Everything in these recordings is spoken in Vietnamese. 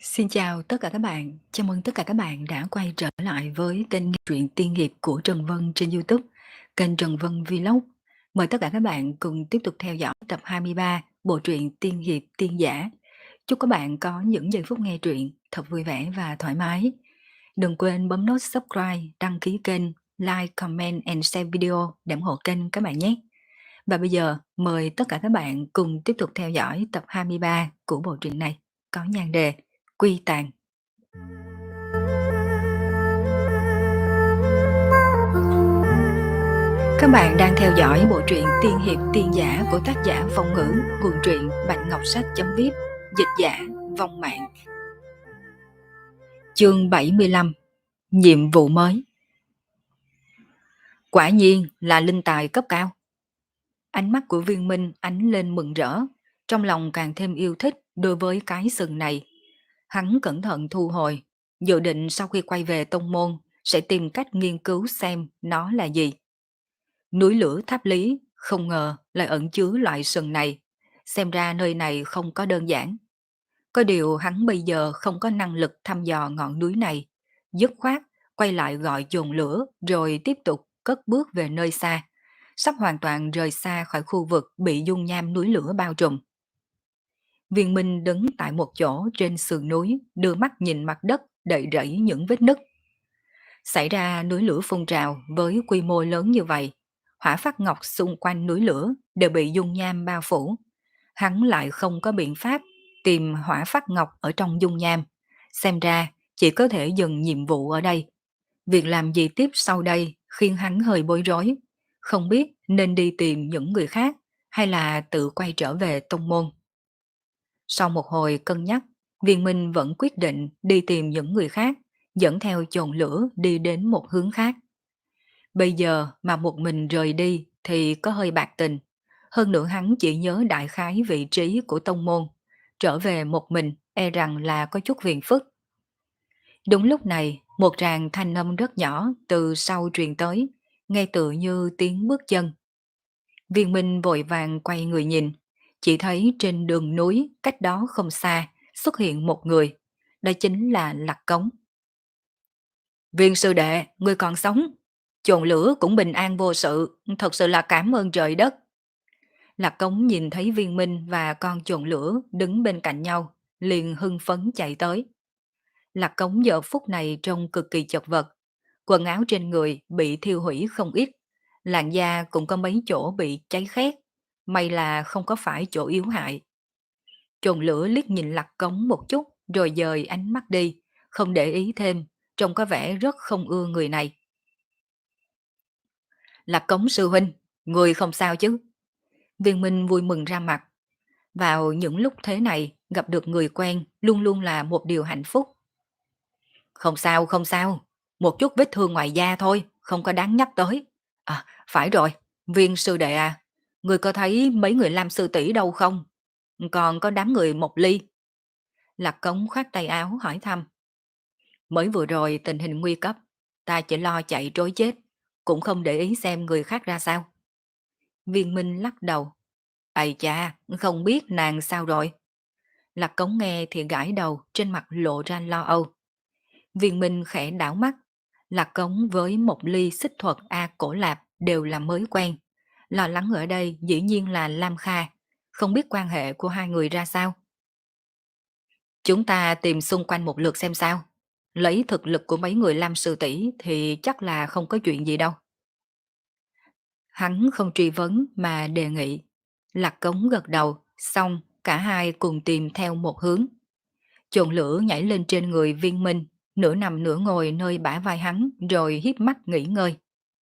Xin chào tất cả các bạn, chào mừng tất cả các bạn đã quay trở lại với kênh nghe truyện tiên hiệp của Trần Vân trên YouTube, kênh Trần Vân Vlog. Mời tất cả các bạn cùng tiếp tục theo dõi tập 23 bộ truyện tiên hiệp tiên giả. Chúc các bạn có những giây phút nghe truyện thật vui vẻ và thoải mái. Đừng quên bấm nút subscribe, đăng ký kênh, like, comment and share video để ủng hộ kênh các bạn nhé. Và bây giờ mời tất cả các bạn cùng tiếp tục theo dõi tập 23 của bộ truyện này có nhan đề Quy Tàn. Các bạn đang theo dõi bộ truyện tiên hiệp tiên giả của tác giả Phong Ngữ, nguồn truyện Bạch Ngọc Sách.vip, dịch giả Vong Mạng. Chương 75. Nhiệm vụ mới. Quả nhiên là linh tài cấp cao. Ánh mắt của Viên Minh ánh lên mừng rỡ, trong lòng càng thêm yêu thích đối với cái sừng này. Hắn cẩn thận thu hồi, dự định sau khi quay về tông môn sẽ tìm cách nghiên cứu xem nó là gì. Núi lửa Tháp Lý không ngờ lại ẩn chứa loại sừng này, xem ra nơi này không có đơn giản. Có điều hắn bây giờ không có năng lực thăm dò ngọn núi này, dứt khoát quay lại gọi dồn lửa rồi tiếp tục cất bước về nơi xa, sắp hoàn toàn rời xa khỏi khu vực bị dung nham núi lửa bao trùm. Viên Minh đứng tại một chỗ trên sườn núi, đưa mắt nhìn mặt đất đầy rẫy những vết nứt. Xảy ra núi lửa phun trào với quy mô lớn như vậy, hỏa phát ngọc xung quanh núi lửa đều bị dung nham bao phủ. Hắn lại không có biện pháp tìm hỏa phát ngọc ở trong dung nham. Xem ra chỉ có thể dừng nhiệm vụ ở đây. Việc làm gì tiếp sau đây khiến hắn hơi bối rối, không biết nên đi tìm những người khác hay là tự quay trở về tông môn. Sau một hồi cân nhắc, Viên Minh vẫn quyết định đi tìm những người khác, dẫn theo chồn lửa đi đến một hướng khác. Bây giờ mà một mình rời đi thì có hơi bạc tình. Hơn nữa hắn chỉ nhớ đại khái vị trí của tông môn. Trở về một mình e rằng là có chút phiền phức. Đúng lúc này, một tràng thanh âm rất nhỏ từ sau truyền tới, nghe tự như tiếng bước chân. Viên Minh vội vàng quay người nhìn, chỉ thấy trên đường núi cách đó không xa xuất hiện một người, đó chính là Lạc Cống. Viên sư đệ, ngươi còn sống, chồn lửa cũng bình an vô sự, thật sự là cảm ơn trời đất. Lạc Cống nhìn thấy Viên Minh và con chồn lửa đứng bên cạnh nhau, liền hưng phấn chạy tới. Lạc Cống giờ phút này trông cực kỳ chật vật, quần áo trên người bị thiêu hủy không ít, làn da cũng có mấy chỗ bị cháy khét, may là không có phải chỗ yếu hại. Chồn lửa liếc nhìn Lạc Cống một chút rồi dời ánh mắt đi, không để ý thêm, trông có vẻ rất không ưa người này. Lạc Cống sư huynh, người không sao chứ? Viên Minh vui mừng ra mặt. Vào những lúc thế này, gặp được người quen luôn luôn là một điều hạnh phúc. Không sao, không sao. Một chút vết thương ngoài da thôi, không có đáng nhắc tới. À, phải rồi, Viên sư đệ à, người có thấy mấy người Lam sư tỷ đâu không? Còn có đám người Mộc Ly. Lạc Cống khoát tay áo hỏi thăm. Mới vừa rồi tình hình nguy cấp, ta chỉ lo chạy trối chết, cũng không để ý xem người khác ra sao. Viên Minh lắc đầu. Ây cha, không biết nàng sao rồi? Lạc Cống nghe thì gãi đầu, trên mặt lộ ra lo âu. Viên Minh khẽ đảo mắt. Lạc Cống với một ly xích thuật A Cổ Lạp đều là mới quen. Lo lắng ở đây dĩ nhiên là Lam Kha. Không biết quan hệ của hai người ra sao. Chúng ta tìm xung quanh một lượt xem sao. Lấy thực lực của mấy người Lam sư tỷ thì chắc là không có chuyện gì đâu. Hắn không truy vấn mà đề nghị. Lạc Cống gật đầu, xong cả hai cùng tìm theo một hướng. Chồn lửa nhảy lên trên người Viên Minh, nửa nằm nửa ngồi nơi bả vai hắn rồi híp mắt nghỉ ngơi.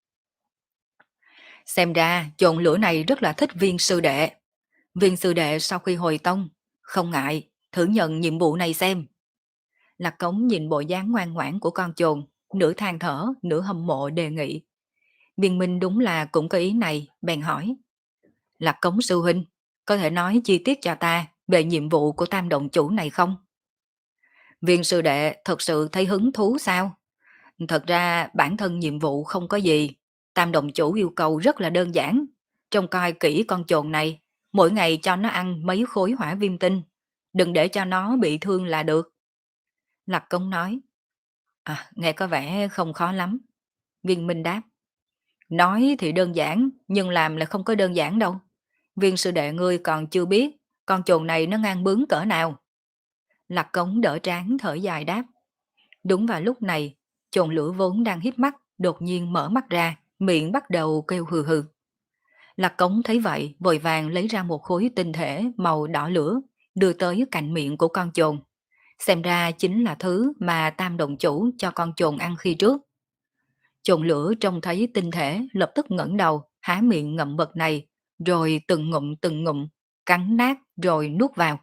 Xem ra chồn lửa này rất là thích Viên sư đệ. Viên sư đệ sau khi hồi tông, không ngại, thử nhận nhiệm vụ này xem. Lạc Cống nhìn bộ dáng ngoan ngoãn của con chồn, nửa than thở, nửa hâm mộ đề nghị. Viên Minh đúng là cũng có ý này, bèn hỏi. Lạc Cống sư huynh, có thể nói chi tiết cho ta về nhiệm vụ của tam động chủ này không? Viên sư đệ thật sự thấy hứng thú sao? Thật ra bản thân nhiệm vụ không có gì. Tam đồng chủ yêu cầu rất là đơn giản. Trông coi kỹ con chồn này, mỗi ngày cho nó ăn mấy khối hỏa viêm tinh. Đừng để cho nó bị thương là được. Lạc Công nói, nghe có vẻ không khó lắm. Viên Minh đáp, nói thì đơn giản, nhưng làm là không có đơn giản đâu. Viên sư đệ ngươi còn chưa biết, con chuồn này nó ngang bướng cỡ nào. Lạc Cống đỡ trán thở dài đáp. Đúng vào lúc này, chuồn lửa vốn đang híp mắt, đột nhiên mở mắt ra, miệng bắt đầu kêu hừ hừ. Lạc Cống thấy vậy, vội vàng lấy ra một khối tinh thể màu đỏ lửa, đưa tới cạnh miệng của con chuồn. Xem ra chính là thứ mà Tam Động Chủ cho con chuồn ăn khi trước. Chuồn lửa trông thấy tinh thể, lập tức ngẩng đầu, há miệng ngậm vật này, rồi từng ngụm, cắn nát rồi nuốt vào.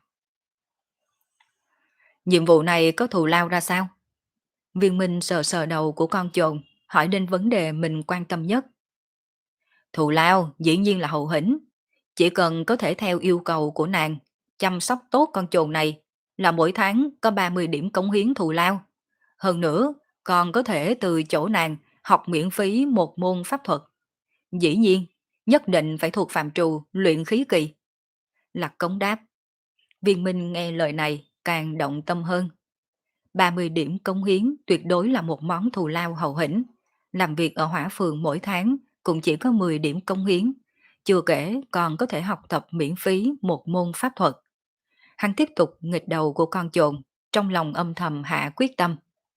Nhiệm vụ này có thù lao ra sao? Viên Minh sờ sờ đầu của con chuồn, hỏi đến vấn đề mình quan tâm nhất. Thù lao dĩ nhiên là hậu hĩnh. Chỉ cần có thể theo yêu cầu của nàng, chăm sóc tốt con chuồn này, là mỗi tháng có 30 điểm cống hiến thù lao. Hơn nữa, còn có thể từ chỗ nàng học miễn phí một môn pháp thuật. Dĩ nhiên, nhất định phải thuộc phạm trù luyện khí kỳ. Lạc Cống đáp. Viên Minh nghe lời này càng động tâm hơn. 30 điểm cống hiến tuyệt đối là một món thù lao hậu hĩnh. Làm việc ở hỏa phường mỗi tháng cũng chỉ có 10 điểm cống hiến. Chưa kể còn có thể học tập miễn phí một môn pháp thuật. Hắn tiếp tục nghịch đầu của con trồn, trong lòng âm thầm hạ quyết tâm.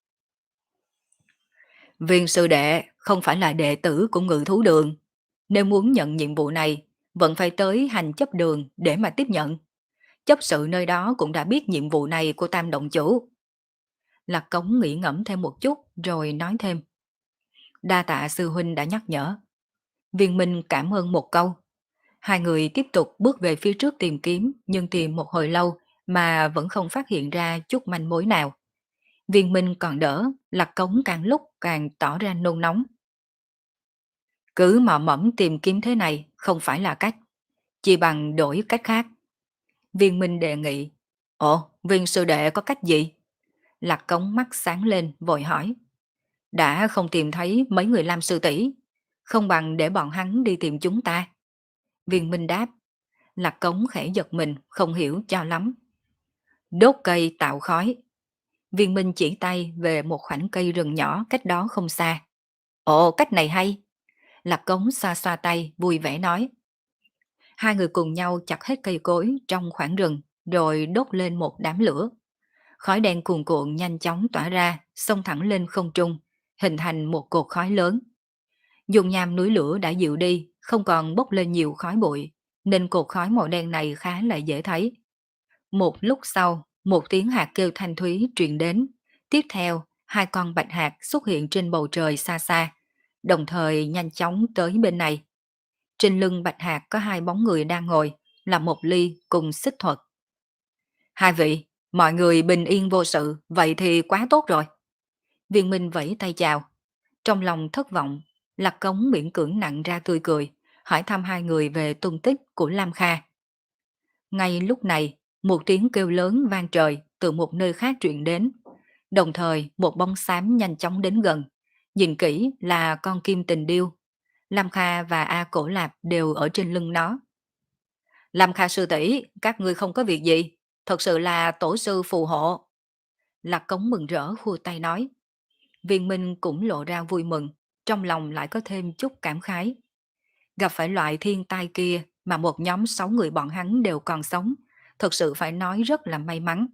Viên sư đệ không phải là đệ tử của Ngự Thú Đường. Nếu muốn nhận nhiệm vụ này, vẫn phải tới hành chấp đường để mà tiếp nhận. Chấp sự nơi đó cũng đã biết nhiệm vụ này của Tam Động Chủ. Lạc Cống nghĩ ngẫm thêm một chút rồi nói thêm. Đa tạ sư huynh đã nhắc nhở. Viên Minh cảm ơn một câu. Hai người tiếp tục bước về phía trước tìm kiếm, nhưng tìm một hồi lâu mà vẫn không phát hiện ra chút manh mối nào. Viên Minh còn đỡ, Lạc Cống càng lúc càng tỏ ra nôn nóng. Cứ mò mẫm tìm kiếm thế này không phải là cách, chỉ bằng đổi cách khác. Viên Minh đề nghị. Ồ, viên sư đệ có cách gì? Lạc Cống mắt sáng lên vội hỏi. Đã không tìm thấy mấy người Lam sư tỷ, không bằng để bọn hắn đi tìm chúng ta. Viên Minh đáp. Lạc Cống khẽ giật mình, không hiểu cho lắm. Đốt cây tạo khói. Viên Minh chỉ tay về một khoảnh cây rừng nhỏ cách đó không xa. Ồ, cách này hay. Lạc Cống xoa xoa tay, vui vẻ nói. Hai người cùng nhau chặt hết cây cối trong khoảng rừng, rồi đốt lên một đám lửa. Khói đen cuồn cuộn nhanh chóng tỏa ra, xông thẳng lên không trung, hình thành một cột khói lớn. Dung nham núi lửa đã dịu đi, không còn bốc lên nhiều khói bụi, nên cột khói màu đen này khá là dễ thấy. Một lúc sau, một tiếng hạt kêu thanh thúy truyền đến. Tiếp theo, hai con bạch hạt xuất hiện trên bầu trời xa xa, đồng thời nhanh chóng tới bên này. Trên lưng bạch hạt có hai bóng người đang ngồi, là Mộc Ly cùng Xích Thuật. Hai vị, mọi người bình yên vô sự, vậy thì quá tốt rồi. Viên Minh vẫy tay chào. Trong lòng thất vọng, Lạc Cống miễn cưỡng nặn ra tươi cười, hỏi thăm hai người về tung tích của Lam Kha. Ngay lúc này, một tiếng kêu lớn vang trời từ một nơi khác truyền đến. Đồng thời, một bóng xám nhanh chóng đến gần. Nhìn kỹ là con kim tình điêu. Lam Kha và A Cổ Lạp đều ở trên lưng nó. Lam Kha sư tỷ, các ngươi không có việc gì. Thật sự là tổ sư phù hộ. Lạc Cống mừng rỡ khua tay nói. Viên Minh cũng lộ ra vui mừng, trong lòng lại có thêm chút cảm khái. Gặp phải loại thiên tai kia mà một nhóm 6 người bọn hắn đều còn sống, thật sự phải nói rất là may mắn.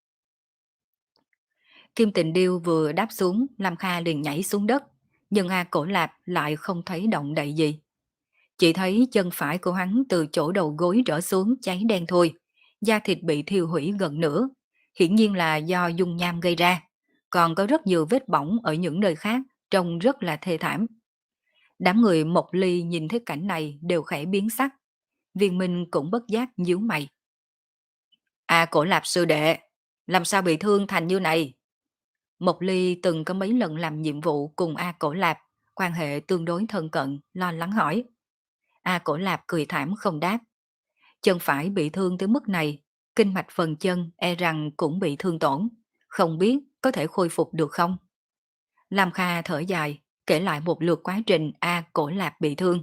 Kim Tịnh Điêu vừa đáp xuống, Lam Kha liền nhảy xuống đất, nhưng A Cổ Lạp lại không thấy động đậy gì. Chỉ thấy chân phải của hắn từ chỗ đầu gối trở xuống cháy đen thôi, da thịt bị thiêu hủy gần nửa, hiển nhiên là do dung nham gây ra, còn có rất nhiều vết bỏng ở những nơi khác, trông rất là thê thảm. Đám người Mộc Ly nhìn thấy cảnh này đều khẽ biến sắc, Viên Minh cũng bất giác nhíu mày. Cổ Lạp sư đệ, làm sao bị thương thành như này? Mộc Ly từng có mấy lần làm nhiệm vụ cùng A Cổ Lạp, quan hệ tương đối thân cận, lo lắng hỏi. A Cổ Lạp cười thảm không đáp. Chân phải bị thương tới mức này, kinh mạch phần chân e rằng cũng bị thương tổn, không biết có thể khôi phục được không? Lam Kha thở dài, kể lại một lượt quá trình A Cổ Lạp bị thương.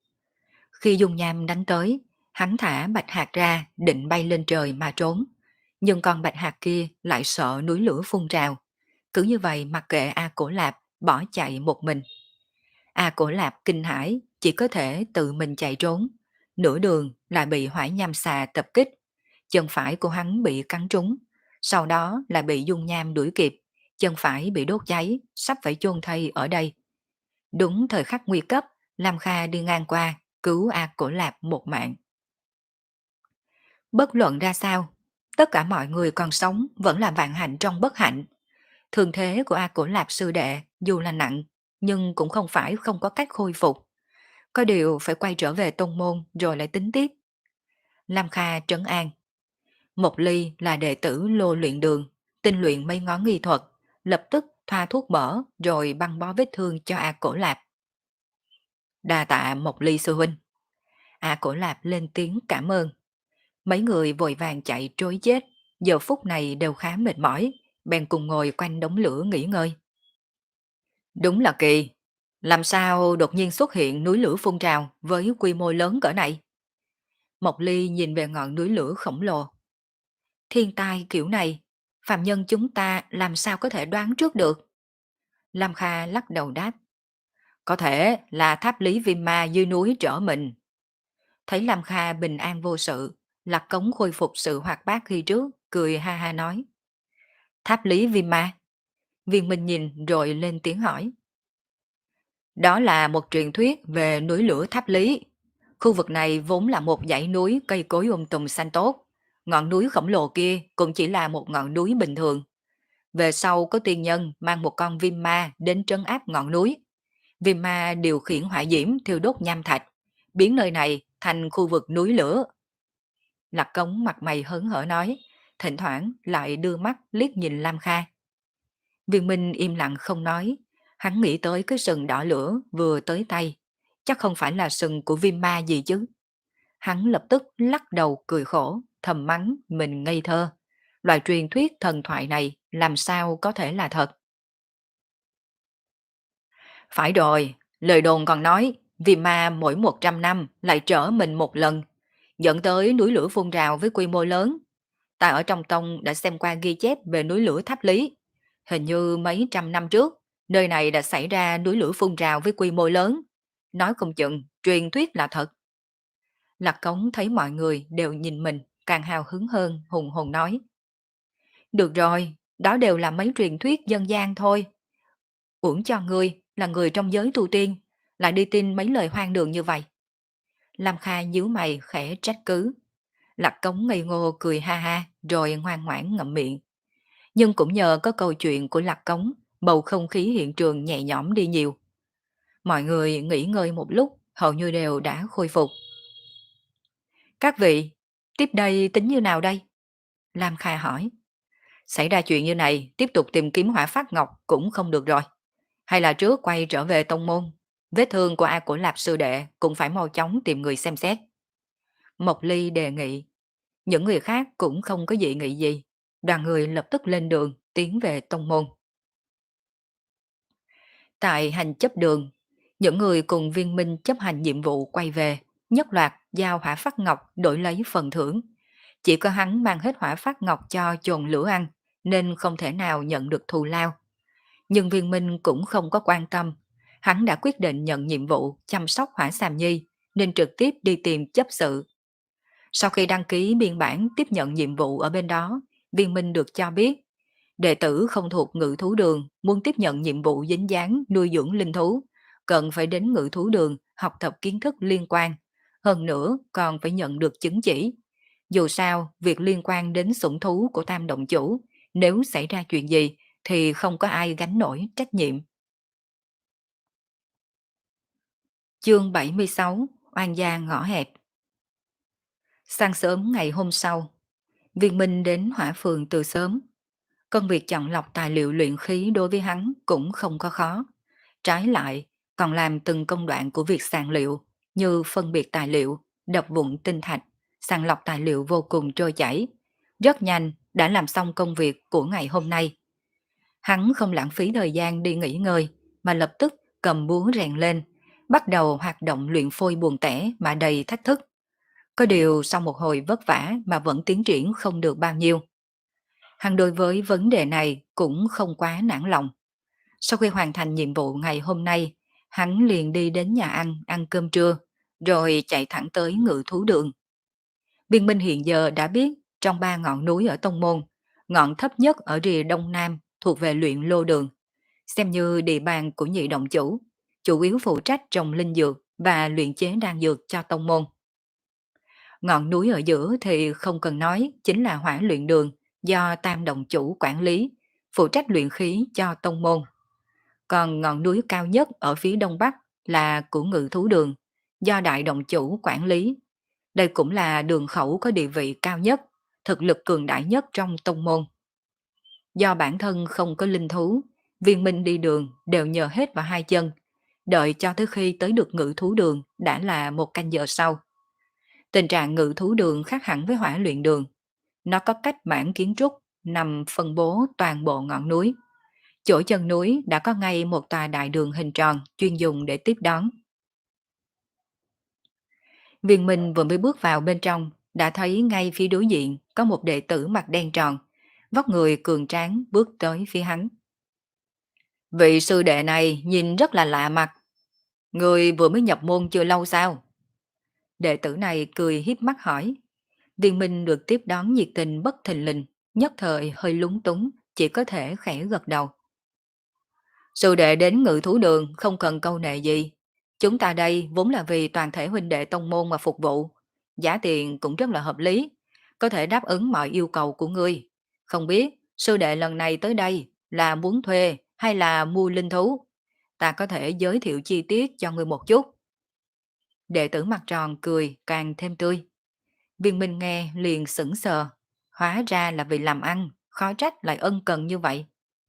Khi dung nham đánh tới, hắn thả bạch hạt ra định bay lên trời mà trốn. Nhưng con bạch hạc kia lại sợ núi lửa phun trào, cứ như vậy mặc kệ A Cổ Lạp bỏ chạy một mình. A Cổ Lạp kinh hãi chỉ có thể tự mình chạy trốn, nửa đường lại bị hỏa nham xà tập kích, chân phải của hắn bị cắn trúng, sau đó lại bị dung nham đuổi kịp, chân phải bị đốt cháy, sắp phải chôn thây ở đây. Đúng thời khắc nguy cấp, Lam Kha đi ngang qua, cứu A Cổ Lạp một mạng. Bất luận ra sao, tất cả mọi người còn sống vẫn là vạn hạnh trong bất hạnh. Thương thế của A Cổ Lạp sư đệ dù là nặng, nhưng cũng không phải không có cách khôi phục. Có điều phải quay trở về tông môn rồi lại tính tiếp. Lam Kha trấn an. Mộc Ly là đệ tử Lô Luyện Đường, tinh luyện mấy ngón nghi thuật, lập tức thoa thuốc mỡ rồi băng bó vết thương cho A Cổ Lạp. Đa tạ Mộc Ly sư huynh. A Cổ Lạp lên tiếng cảm ơn. Mấy người vội vàng chạy trối chết, giờ phút này đều khá mệt mỏi, bèn cùng ngồi quanh đống lửa nghỉ ngơi. Đúng là kỳ, làm sao đột nhiên xuất hiện núi lửa phun trào với quy mô lớn cỡ này? Mộc Ly nhìn về ngọn núi lửa khổng lồ. Thiên tai kiểu này, phàm nhân chúng ta làm sao có thể đoán trước được? Lam Kha lắc đầu đáp. Có thể là tháp lý viêm ma dưới núi trở mình. Thấy Lam Kha bình an vô sự, Lạc Cống khôi phục sự hoạt bát khi trước, cười ha ha nói. Tháp lý viêm ma. Viên Minh nhìn rồi lên tiếng hỏi. Đó là một truyền thuyết về núi lửa tháp lý. Khu vực này vốn là một dãy núi cây cối tùm xanh tốt. Ngọn núi khổng lồ kia cũng chỉ là một ngọn núi bình thường. Về sau có tiên nhân mang một con viêm ma đến trấn áp ngọn núi. Viêm ma điều khiển hỏa diễm thiêu đốt nham thạch, biến nơi này thành khu vực núi lửa. Lạc Cống mặt mày hớn hở nói, thỉnh thoảng lại đưa mắt liếc nhìn Lam Kha. Viên Minh im lặng không nói, hắn nghĩ tới cái sừng đỏ lửa vừa tới tay, chắc không phải là sừng của viêm ma gì chứ. Hắn lập tức lắc đầu cười khổ, thầm mắng mình ngây thơ. Loại truyền thuyết thần thoại này làm sao có thể là thật? Phải rồi, lời đồn còn nói, viêm ma mỗi 100 năm lại trở mình một lần, dẫn tới núi lửa phun trào với quy mô lớn. Ta ở trong tông đã xem qua ghi chép về núi lửa Tháp Lý. Hình như mấy trăm năm trước, nơi này đã xảy ra núi lửa phun trào với quy mô lớn. Nói không chừng, truyền thuyết là thật. Lạc Cống thấy mọi người đều nhìn mình, càng hào hứng hơn, hùng hồn nói. Được rồi, đó đều là mấy truyền thuyết dân gian thôi. Uổng cho ngươi là người trong giới tu tiên, lại đi tin mấy lời hoang đường như vậy. Lam Kha nhíu mày khẽ trách cứ. Lạc Cống ngây ngô cười ha ha, rồi ngoan ngoãn ngậm miệng. Nhưng cũng nhờ có câu chuyện của Lạc Cống, bầu không khí hiện trường nhẹ nhõm đi nhiều. Mọi người nghỉ ngơi một lúc, hầu như đều đã khôi phục. Các vị, tiếp đây tính như nào đây? Lam Kha hỏi. Xảy ra chuyện như này, tiếp tục tìm kiếm hỏa phát ngọc cũng không được rồi. Hay là trước quay trở về tông môn, vết thương của A Cổ Lạp sư đệ cũng phải mau chóng tìm người xem xét. Mộc Ly đề nghị, những người khác cũng không có dị nghị gì. Đoàn người lập tức lên đường, tiến về tông môn. Tại hành chấp đường, những người cùng viên minh chấp hành nhiệm vụ quay về, nhất loạt giao hỏa phát ngọc đổi lấy phần thưởng. Chỉ có hắn mang hết hỏa phát ngọc cho chồn lửa ăn, nên không thể nào nhận được thù lao. Nhưng viên minh cũng không có quan tâm. Hắn đã quyết định nhận nhiệm vụ chăm sóc hỏa xàm nhi, nên trực tiếp đi tìm chấp sự. Sau khi đăng ký biên bản tiếp nhận nhiệm vụ ở bên đó, viên minh được cho biết, đệ tử không thuộc ngự thú đường muốn tiếp nhận nhiệm vụ dính dáng nuôi dưỡng linh thú, cần phải đến ngự thú đường học tập kiến thức liên quan. Hơn nữa còn phải nhận được chứng chỉ. Dù sao, việc liên quan đến sủng thú của tam động chủ, nếu xảy ra chuyện gì thì không có ai gánh nổi trách nhiệm. Chương 76, Oan gia ngõ hẹp. Sáng sớm ngày hôm sau, Viên Minh đến hỏa phường từ sớm. Công việc chọn lọc tài liệu luyện khí đối với hắn cũng không có khó. Trái lại, còn làm từng công đoạn của việc sàng liệu, như phân biệt tài liệu, đập vụn tinh thạch, sàng lọc tài liệu vô cùng trôi chảy. Rất nhanh đã làm xong công việc của ngày hôm nay. Hắn không lãng phí thời gian đi nghỉ ngơi, mà lập tức cầm búa rèn lên, bắt đầu hoạt động luyện phôi buồn tẻ mà đầy thách thức. Có điều sau một hồi vất vả mà vẫn tiến triển không được bao nhiêu. Hắn đối với vấn đề này cũng không quá nản lòng. Sau khi hoàn thành nhiệm vụ ngày hôm nay, hắn liền đi đến nhà ăn cơm trưa, rồi chạy thẳng tới Ngự Thú Đường. Viên Minh hiện giờ đã biết trong ba ngọn núi ở Tông Môn, ngọn thấp nhất ở rìa đông nam thuộc về luyện lô đường, xem như địa bàn của nhị động chủ yếu phụ trách trồng linh dược và luyện chế đan dược cho Tông Môn. Ngọn núi ở giữa thì không cần nói, chính là hỏa luyện đường do tam động chủ quản lý, phụ trách luyện khí cho Tông Môn. Còn ngọn núi cao nhất ở phía đông bắc là của Ngự Thú Đường, do đại động chủ quản lý. Đây cũng là đường khẩu có địa vị cao nhất, thực lực cường đại nhất trong tông môn. Do bản thân không có linh thú, viên minh đi đường đều nhờ hết vào hai chân, đợi cho tới khi tới được Ngự Thú Đường đã là một canh giờ sau. Tình trạng Ngự Thú Đường khác hẳn với hỏa luyện đường. Nó có cách mảng kiến trúc nằm phân bố toàn bộ ngọn núi. Chỗ chân núi đã có ngay một tòa đại đường hình tròn chuyên dùng để tiếp đón. Viên Minh vừa mới bước vào bên trong, đã thấy ngay phía đối diện có một đệ tử mặt đen tròn, vóc người cường tráng bước tới phía hắn. Vị sư đệ này nhìn rất là lạ mặt. Người vừa mới nhập môn chưa lâu sao? Đệ tử này cười hiếp mắt hỏi. Viên Minh được tiếp đón nhiệt tình bất thình lình, nhất thời hơi lúng túng, chỉ có thể khẽ gật đầu. Sư đệ đến Ngự Thú Đường không cần câu nệ gì. Chúng ta đây vốn là vì toàn thể huynh đệ tông môn mà phục vụ. Giá tiền cũng rất là hợp lý, có thể đáp ứng mọi yêu cầu của ngươi. Không biết sư đệ lần này tới đây là muốn thuê hay là mua linh thú? Ta có thể giới thiệu chi tiết cho ngươi một chút. Đệ tử mặt tròn cười càng thêm tươi. Viên Minh nghe liền sững sờ. Hóa ra là vì làm ăn, khó trách lại ân cần như vậy.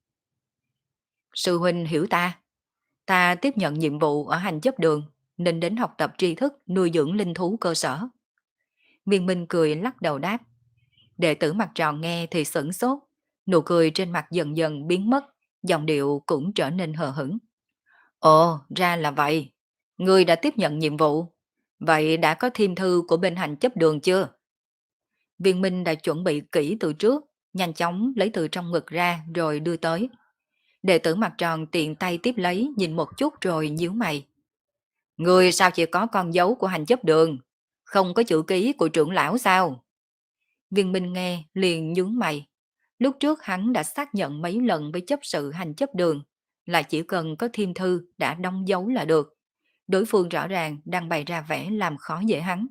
Sư huynh hiểu ta. Ta tiếp nhận nhiệm vụ ở hành chấp đường, nên đến học tập tri thức nuôi dưỡng linh thú cơ sở. Viên Minh cười lắc đầu đáp. Đệ tử mặt tròn nghe thì sửng sốt, nụ cười trên mặt dần dần biến mất, giọng điệu cũng trở nên hờ hững. Ồ, ra là vậy. Ngươi đã tiếp nhận nhiệm vụ. Vậy đã có thiêm thư của bên hành chấp đường chưa? Viên Minh đã chuẩn bị kỹ từ trước, nhanh chóng lấy từ trong ngực ra rồi đưa tới. Đệ tử mặt tròn tiện tay tiếp lấy nhìn một chút rồi nhíu mày. Người sao chỉ có con dấu của hành chấp đường, không có chữ ký của trưởng lão sao? Viên Minh nghe liền nhướng mày. Lúc trước hắn đã xác nhận mấy lần với chấp sự hành chấp đường là chỉ cần có thiêm thư đã đóng dấu là được. Đối phương rõ ràng đang bày ra vẻ làm khó dễ hắn.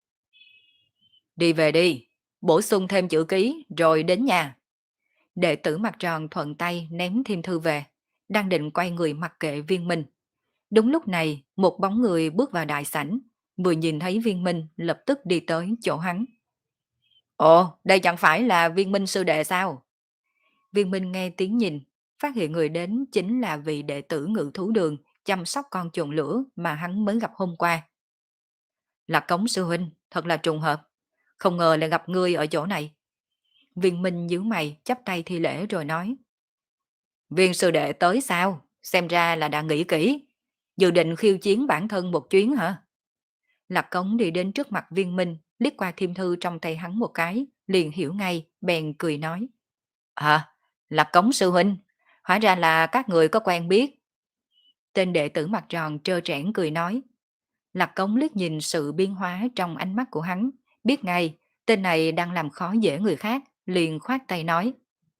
Đi về đi, bổ sung thêm chữ ký rồi đến nhà. Đệ tử mặt tròn thuận tay ném thiêm thư về, đang định quay người mặc kệ Viên Minh. Đúng lúc này, một bóng người bước vào đại sảnh, vừa nhìn thấy Viên Minh lập tức đi tới chỗ hắn. Ồ, đây chẳng phải là Viên Minh sư đệ sao? Viên Minh nghe tiếng nhìn, phát hiện người đến chính là vị đệ tử Ngự Thú Đường chăm sóc con trồn lửa mà hắn mới gặp hôm qua. Là Cống sư huynh, thật là trùng hợp, không ngờ lại gặp ngươi ở chỗ này. Viên Minh nhíu mày, chắp tay thi lễ rồi nói. Viên sư đệ tới sao? Xem ra là đã nghĩ kỹ. Dự định khiêu chiến bản thân một chuyến hả? Lạc Cống đi đến trước mặt Viên Minh, liếc qua thiêm thư trong tay hắn một cái, liền hiểu ngay, bèn cười nói. À, Lạc Cống sư huynh, hóa ra là các người có quen biết. Tên đệ tử mặt tròn trơ trẽn cười nói. Lạc Cống liếc nhìn sự biến hóa trong ánh mắt của hắn, biết ngay, tên này đang làm khó dễ người khác, liền khoát tay nói.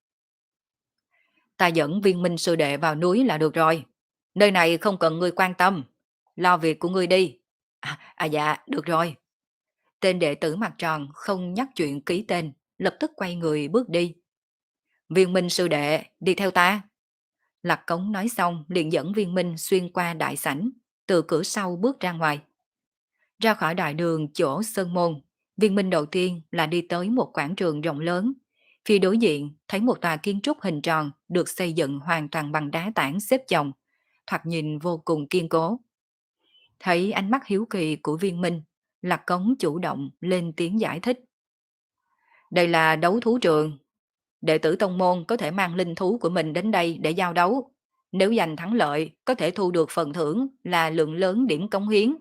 Ta dẫn Viên Minh sư đệ vào núi là được rồi. Nơi này không cần ngươi quan tâm. Lo việc của ngươi đi. Dạ, được rồi. Tên đệ tử mặt tròn không nhắc chuyện ký tên, lập tức quay người bước đi. Viên Minh sư đệ, đi theo ta. Lạc Cống nói xong liền dẫn Viên Minh xuyên qua đại sảnh, từ cửa sau bước ra ngoài. Ra khỏi đại đường chỗ Sơn Môn, Viên Minh đầu tiên là đi tới một quảng trường rộng lớn. Phía đối diện thấy một tòa kiến trúc hình tròn được xây dựng hoàn toàn bằng đá tảng xếp chồng, thoạt nhìn vô cùng kiên cố. Thấy ánh mắt hiếu kỳ của Viên Minh, Lạc Cống chủ động lên tiếng giải thích. Đây là đấu thú trường. Đệ tử tông môn có thể mang linh thú của mình đến đây để giao đấu. Nếu giành thắng lợi, có thể thu được phần thưởng là lượng lớn điểm cống hiến.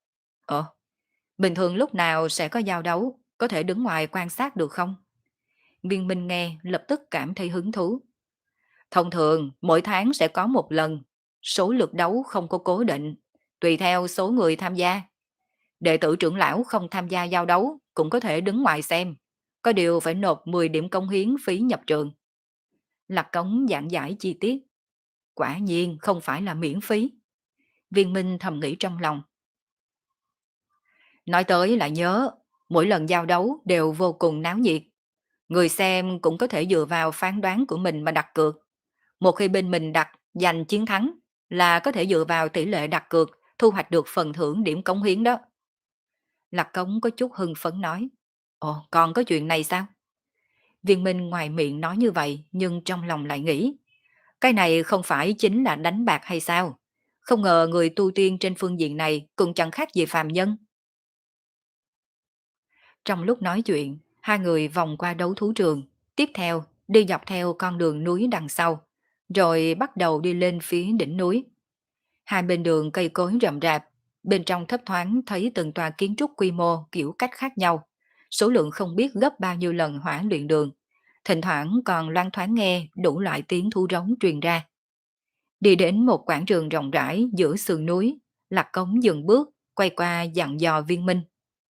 Bình thường lúc nào sẽ có giao đấu, có thể đứng ngoài quan sát được không? Viên Minh nghe lập tức cảm thấy hứng thú. Thông thường, mỗi tháng sẽ có một lần, số lượt đấu không có cố định, tùy theo số người tham gia. Đệ tử trưởng lão không tham gia giao đấu cũng có thể đứng ngoài xem, có điều phải nộp 10 điểm công hiến phí nhập trường. Lạc Cống giảng giải chi tiết, quả nhiên không phải là miễn phí. Viên Minh thầm nghĩ trong lòng. Nói tới là nhớ, mỗi lần giao đấu đều vô cùng náo nhiệt. Người xem cũng có thể dựa vào phán đoán của mình mà đặt cược. Một khi bên mình đặt giành chiến thắng là có thể dựa vào tỷ lệ đặt cược thu hoạch được phần thưởng điểm cống hiến đó. Lạc Cống có chút hưng phấn nói. Ồ, còn có chuyện này sao? Viên Minh ngoài miệng nói như vậy nhưng trong lòng lại nghĩ. Cái này không phải chính là đánh bạc hay sao? Không ngờ người tu tiên trên phương diện này cũng chẳng khác gì phàm nhân. Trong lúc nói chuyện, hai người vòng qua đấu thú trường, tiếp theo đi dọc theo con đường núi đằng sau, rồi bắt đầu đi lên phía đỉnh núi. Hai bên đường cây cối rậm rạp, bên trong thấp thoáng thấy từng tòa kiến trúc quy mô kiểu cách khác nhau, số lượng không biết gấp bao nhiêu lần hỏa luyện đường. Thỉnh thoảng còn loang thoáng nghe đủ loại tiếng thu rống truyền ra. Đi đến một quảng trường rộng rãi giữa sườn núi, Lạc Cống dừng bước, quay qua dặn dò Viên Minh.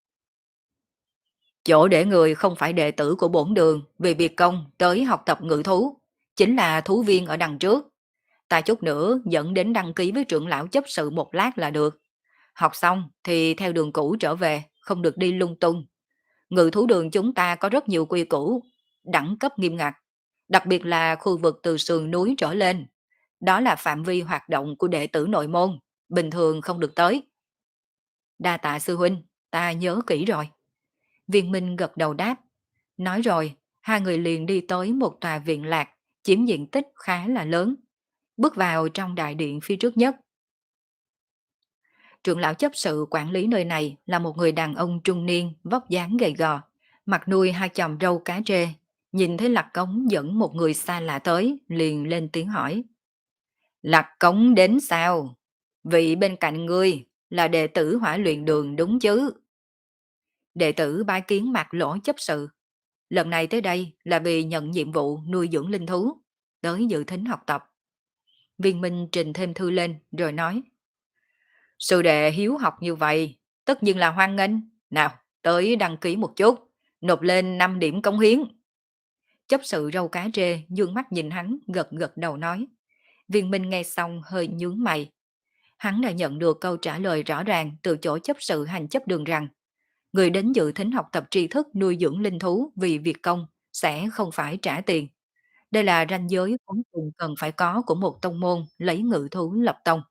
Chỗ để người không phải đệ tử của bổn đường vì việc công tới học tập ngự thú, chính là thú viên ở đằng trước. Ta chút nữa dẫn đến đăng ký với trưởng lão chấp sự một lát là được. Học xong thì theo đường cũ trở về, không được đi lung tung. Ngự thú đường chúng ta có rất nhiều quy củ, đẳng cấp nghiêm ngặt, đặc biệt là khu vực từ sườn núi trở lên. Đó là phạm vi hoạt động của đệ tử nội môn, bình thường không được tới. Đa tạ sư huynh, ta nhớ kỹ rồi. Viên Minh gật đầu đáp. Nói rồi, hai người liền đi tới một tòa viện lạc, chiếm diện tích khá là lớn. Bước vào trong đại điện phía trước nhất. Trưởng lão chấp sự quản lý nơi này là một người đàn ông trung niên, vóc dáng gầy gò, mặt nuôi hai chòm râu cá trê. Nhìn thấy Lạc Cống dẫn một người xa lạ tới, liền lên tiếng hỏi. Lạc Cống đến sao? Vị bên cạnh ngươi là đệ tử Hỏa Luyện Đường đúng chứ? Đệ tử bái kiến Mạc Lỗ chấp sự. Lần này tới đây là vì nhận nhiệm vụ nuôi dưỡng linh thú, tới dự thính học tập. Viên Minh trình thêm thư lên rồi nói. Sư đệ hiếu học như vậy, tất nhiên là hoan nghênh. Nào, tới đăng ký một chút, nộp lên 5 điểm cống hiến. Chấp sự râu cá trê dương mắt nhìn hắn gật gật đầu nói. Viên Minh nghe xong hơi nhướng mày. Hắn đã nhận được câu trả lời rõ ràng từ chỗ chấp sự hành chấp đường rằng người đến dự thính học tập tri thức nuôi dưỡng linh thú vì việc công sẽ không phải trả tiền. Đây là ranh giới cuối cùng cần phải có của một tông môn lấy ngự thú lập tông.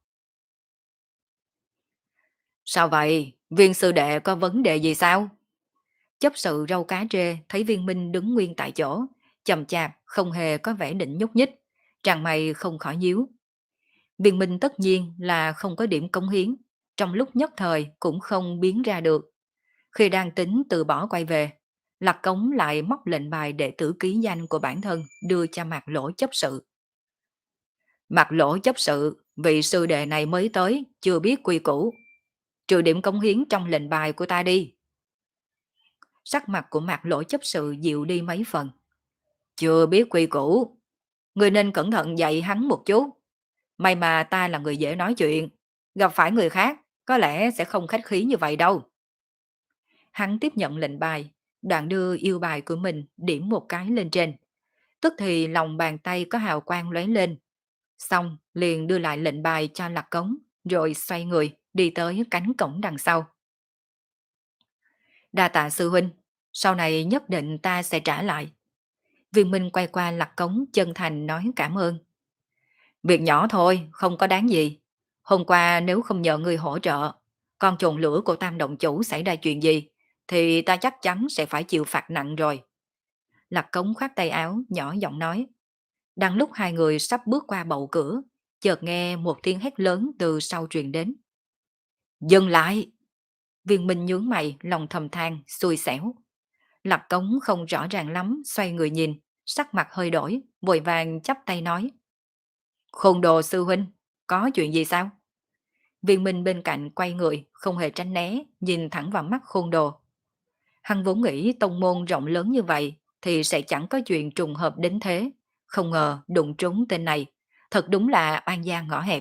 Sao vậy? Viên sư đệ có vấn đề gì sao? Chấp sự râu cá trê thấy viên minh đứng nguyên tại chỗ, chậm chạp không hề có vẻ định nhúc nhích, tràn mày không khỏi nhíu. Viên minh tất nhiên là không có điểm cống hiến, trong lúc nhất thời cũng không biến ra được. Khi đang tính từ bỏ quay về, Lạc Cống lại móc lệnh bài đệ tử ký danh của bản thân đưa cho Mạc Lỗ chấp sự. Mạc Lỗ chấp sự, vị sư đệ này mới tới, chưa biết quy củ. Trừ điểm cống hiến trong lệnh bài của ta đi. Sắc mặt của Mạc Lỗ chấp sự dịu đi mấy phần. Chưa biết quy củ, người nên cẩn thận dạy hắn một chút. May mà ta là người dễ nói chuyện, gặp phải người khác có lẽ sẽ không khách khí như vậy đâu. Hắn tiếp nhận lệnh bài, đoạn đưa yêu bài của mình điểm một cái lên trên. Tức thì lòng bàn tay có hào quang lóe lên. Xong liền đưa lại lệnh bài cho Lạc Cống, rồi xoay người đi tới cánh cổng đằng sau. Đa tạ sư huynh, sau này nhất định ta sẽ trả lại. Viên Minh quay qua Lạc Cống chân thành nói cảm ơn. Việc nhỏ thôi, không có đáng gì. Hôm qua nếu không nhờ người hỗ trợ, con trồn lửa của Tam Động Chủ xảy ra chuyện gì, thì ta chắc chắn sẽ phải chịu phạt nặng rồi. Lạc Cống khoát tay áo, nhỏ giọng nói. Đang lúc hai người sắp bước qua bậu cửa, chợt nghe một tiếng hét lớn từ sau truyền đến. Dừng lại! Viên Minh nhướng mày, lòng thầm than, xui xẻo. Lạc Cống không rõ ràng lắm, xoay người nhìn, sắc mặt hơi đổi, vội vàng chắp tay nói. Khôn đồ sư huynh, có chuyện gì sao? Viên Minh bên cạnh quay người, không hề tránh né, nhìn thẳng vào mắt khôn đồ. Hắn vốn nghĩ tông môn rộng lớn như vậy, thì sẽ chẳng có chuyện trùng hợp đến thế. Không ngờ đụng trúng tên này. Thật đúng là oan gia ngõ hẹp.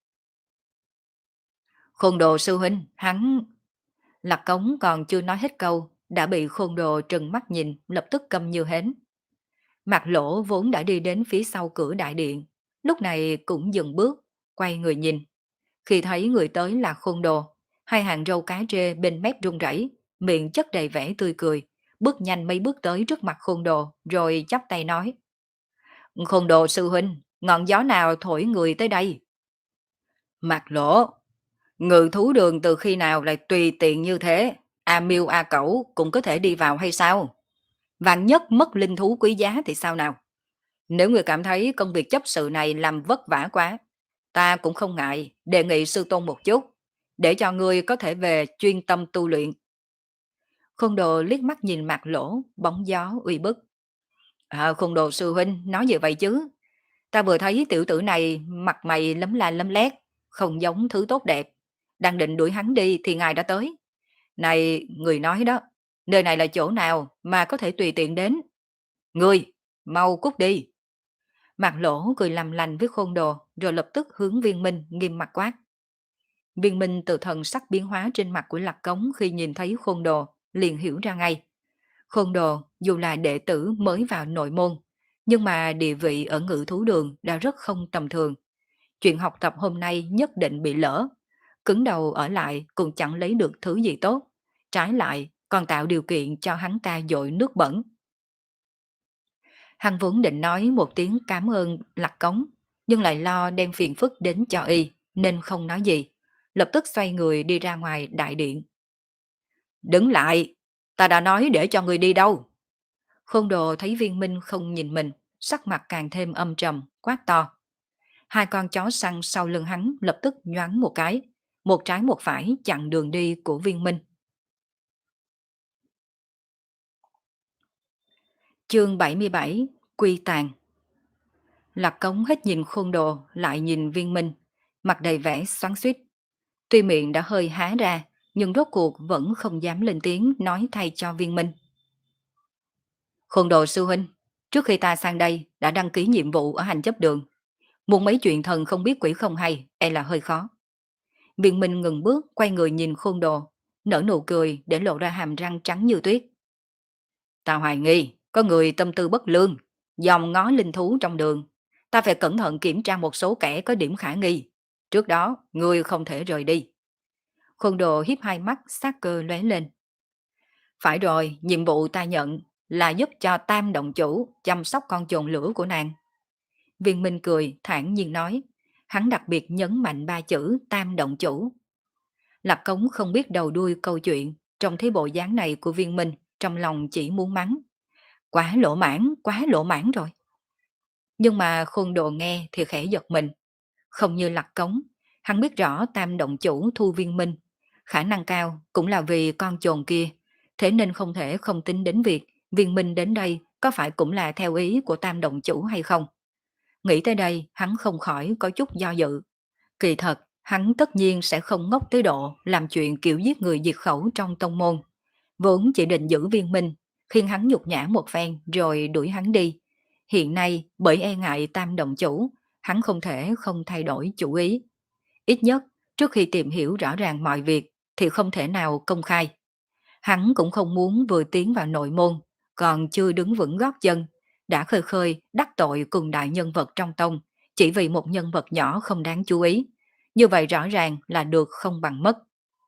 Khôn đồ sư huynh, hắn... Lạc Cống còn chưa nói hết câu, đã bị khôn đồ trừng mắt nhìn, lập tức câm như hến. Mạc Lỗ vốn đã đi đến phía sau cửa đại điện, lúc này cũng dừng bước, quay người nhìn. Khi thấy người tới là khôn đồ, hai hàng râu cá trê bên mép run rẩy, miệng chất đầy vẻ tươi cười, bước nhanh mấy bước tới trước mặt khôn đồ, rồi chắp tay nói. Khôn đồ sư huynh, ngọn gió nào thổi người tới đây? Mạc Lỗ, ngự thú đường từ khi nào lại tùy tiện như thế? A Miêu A Cẩu cũng có thể đi vào hay sao? Vạn nhất mất linh thú quý giá thì sao nào? Nếu người cảm thấy công việc chấp sự này làm vất vả quá, ta cũng không ngại đề nghị sư tôn một chút, để cho ngươi có thể về chuyên tâm tu luyện. Khôn đồ liếc mắt nhìn Mạc Lỗ, bóng gió uy bức. Khôn đồ sư huynh, nói gì vậy chứ? Ta vừa thấy tiểu tử này mặt mày lấm la lấm lét, không giống thứ tốt đẹp. Đang định đuổi hắn đi thì ngài đã tới. Này, người nói đó, nơi này là chỗ nào mà có thể tùy tiện đến? Ngươi, mau cút đi. Mạc Lỗ cười làm lành với khôn đồ, rồi lập tức hướng Viên Minh nghiêm mặt quát. Viên Minh từ thần sắc biến hóa trên mặt của Lạc Cống khi nhìn thấy khôn đồ, liền hiểu ra ngay. Khôn đồ dù là đệ tử mới vào nội môn, nhưng mà địa vị ở ngự thú đường đã rất không tầm thường. Chuyện học tập hôm nay nhất định bị lỡ, cứng đầu ở lại cũng chẳng lấy được thứ gì tốt, trái lại còn tạo điều kiện cho hắn ta dội nước bẩn. Hắn vốn định nói một tiếng cảm ơn Lạc Cống, nhưng lại lo đem phiền phức đến cho y, nên không nói gì. Lập tức xoay người đi ra ngoài đại điện. Đứng lại, ta đã nói để cho người đi đâu. Khôn đồ thấy Viên Minh không nhìn mình, sắc mặt càng thêm âm trầm, quát to. Hai con chó săn sau lưng hắn lập tức nhoáng một cái, một trái một phải chặn đường đi của Viên Minh. Chương 77, Quy tàn. Lạc Cống hết nhìn khôn đồ, lại nhìn Viên Minh, mặt đầy vẻ xoắn xuýt. Tuy miệng đã hơi há ra, nhưng rốt cuộc vẫn không dám lên tiếng nói thay cho Viên Minh. Khôn đồ sư huynh, trước khi ta sang đây đã đăng ký nhiệm vụ ở hành chấp đường. Muốn mấy chuyện thần không biết quỷ không hay, e là hơi khó. Viên Minh ngừng bước, quay người nhìn khôn đồ, nở nụ cười để lộ ra hàm răng trắng như tuyết. Ta hoài nghi, có người tâm tư bất lương, dòm ngó linh thú trong đường. Ta phải cẩn thận kiểm tra một số kẻ có điểm khả nghi. Trước đó, ngươi không thể rời đi. Khôn đồ hiếp hai mắt, sát cơ lóe lên. Phải rồi, nhiệm vụ ta nhận là giúp cho Tam động chủ chăm sóc con chồn lửa của nàng. Viên Minh cười, thản nhiên nói. Hắn đặc biệt nhấn mạnh ba chữ Tam động chủ. Lạc Cống không biết đầu đuôi câu chuyện, trong thế bộ dáng này của Viên Minh, trong lòng chỉ muốn mắng. Quá lỗ mãn rồi. Nhưng mà khôn đồ nghe thì khẽ giật mình. Không như Lạc Cống, hắn biết rõ Tam động chủ thu Viên Minh. Khả năng cao cũng là vì con chồn kia, thế nên không thể không tính đến việc Viên Minh đến đây có phải cũng là theo ý của Tam động chủ hay không. Nghĩ tới đây, hắn không khỏi có chút do dự. Kỳ thật, hắn tất nhiên sẽ không ngốc tới độ làm chuyện kiểu giết người diệt khẩu trong tông môn. Vốn chỉ định giữ Viên Minh, khiến hắn nhục nhã một phen rồi đuổi hắn đi. Hiện nay, bởi e ngại Tam động chủ, hắn không thể không thay đổi chủ ý. Ít nhất, trước khi tìm hiểu rõ ràng mọi việc, thì không thể nào công khai. Hắn cũng không muốn vừa tiến vào nội môn, còn chưa đứng vững gót chân, đã khơi khơi đắc tội cùng đại nhân vật trong tông, chỉ vì một nhân vật nhỏ không đáng chú ý. Như vậy rõ ràng là được không bằng mất.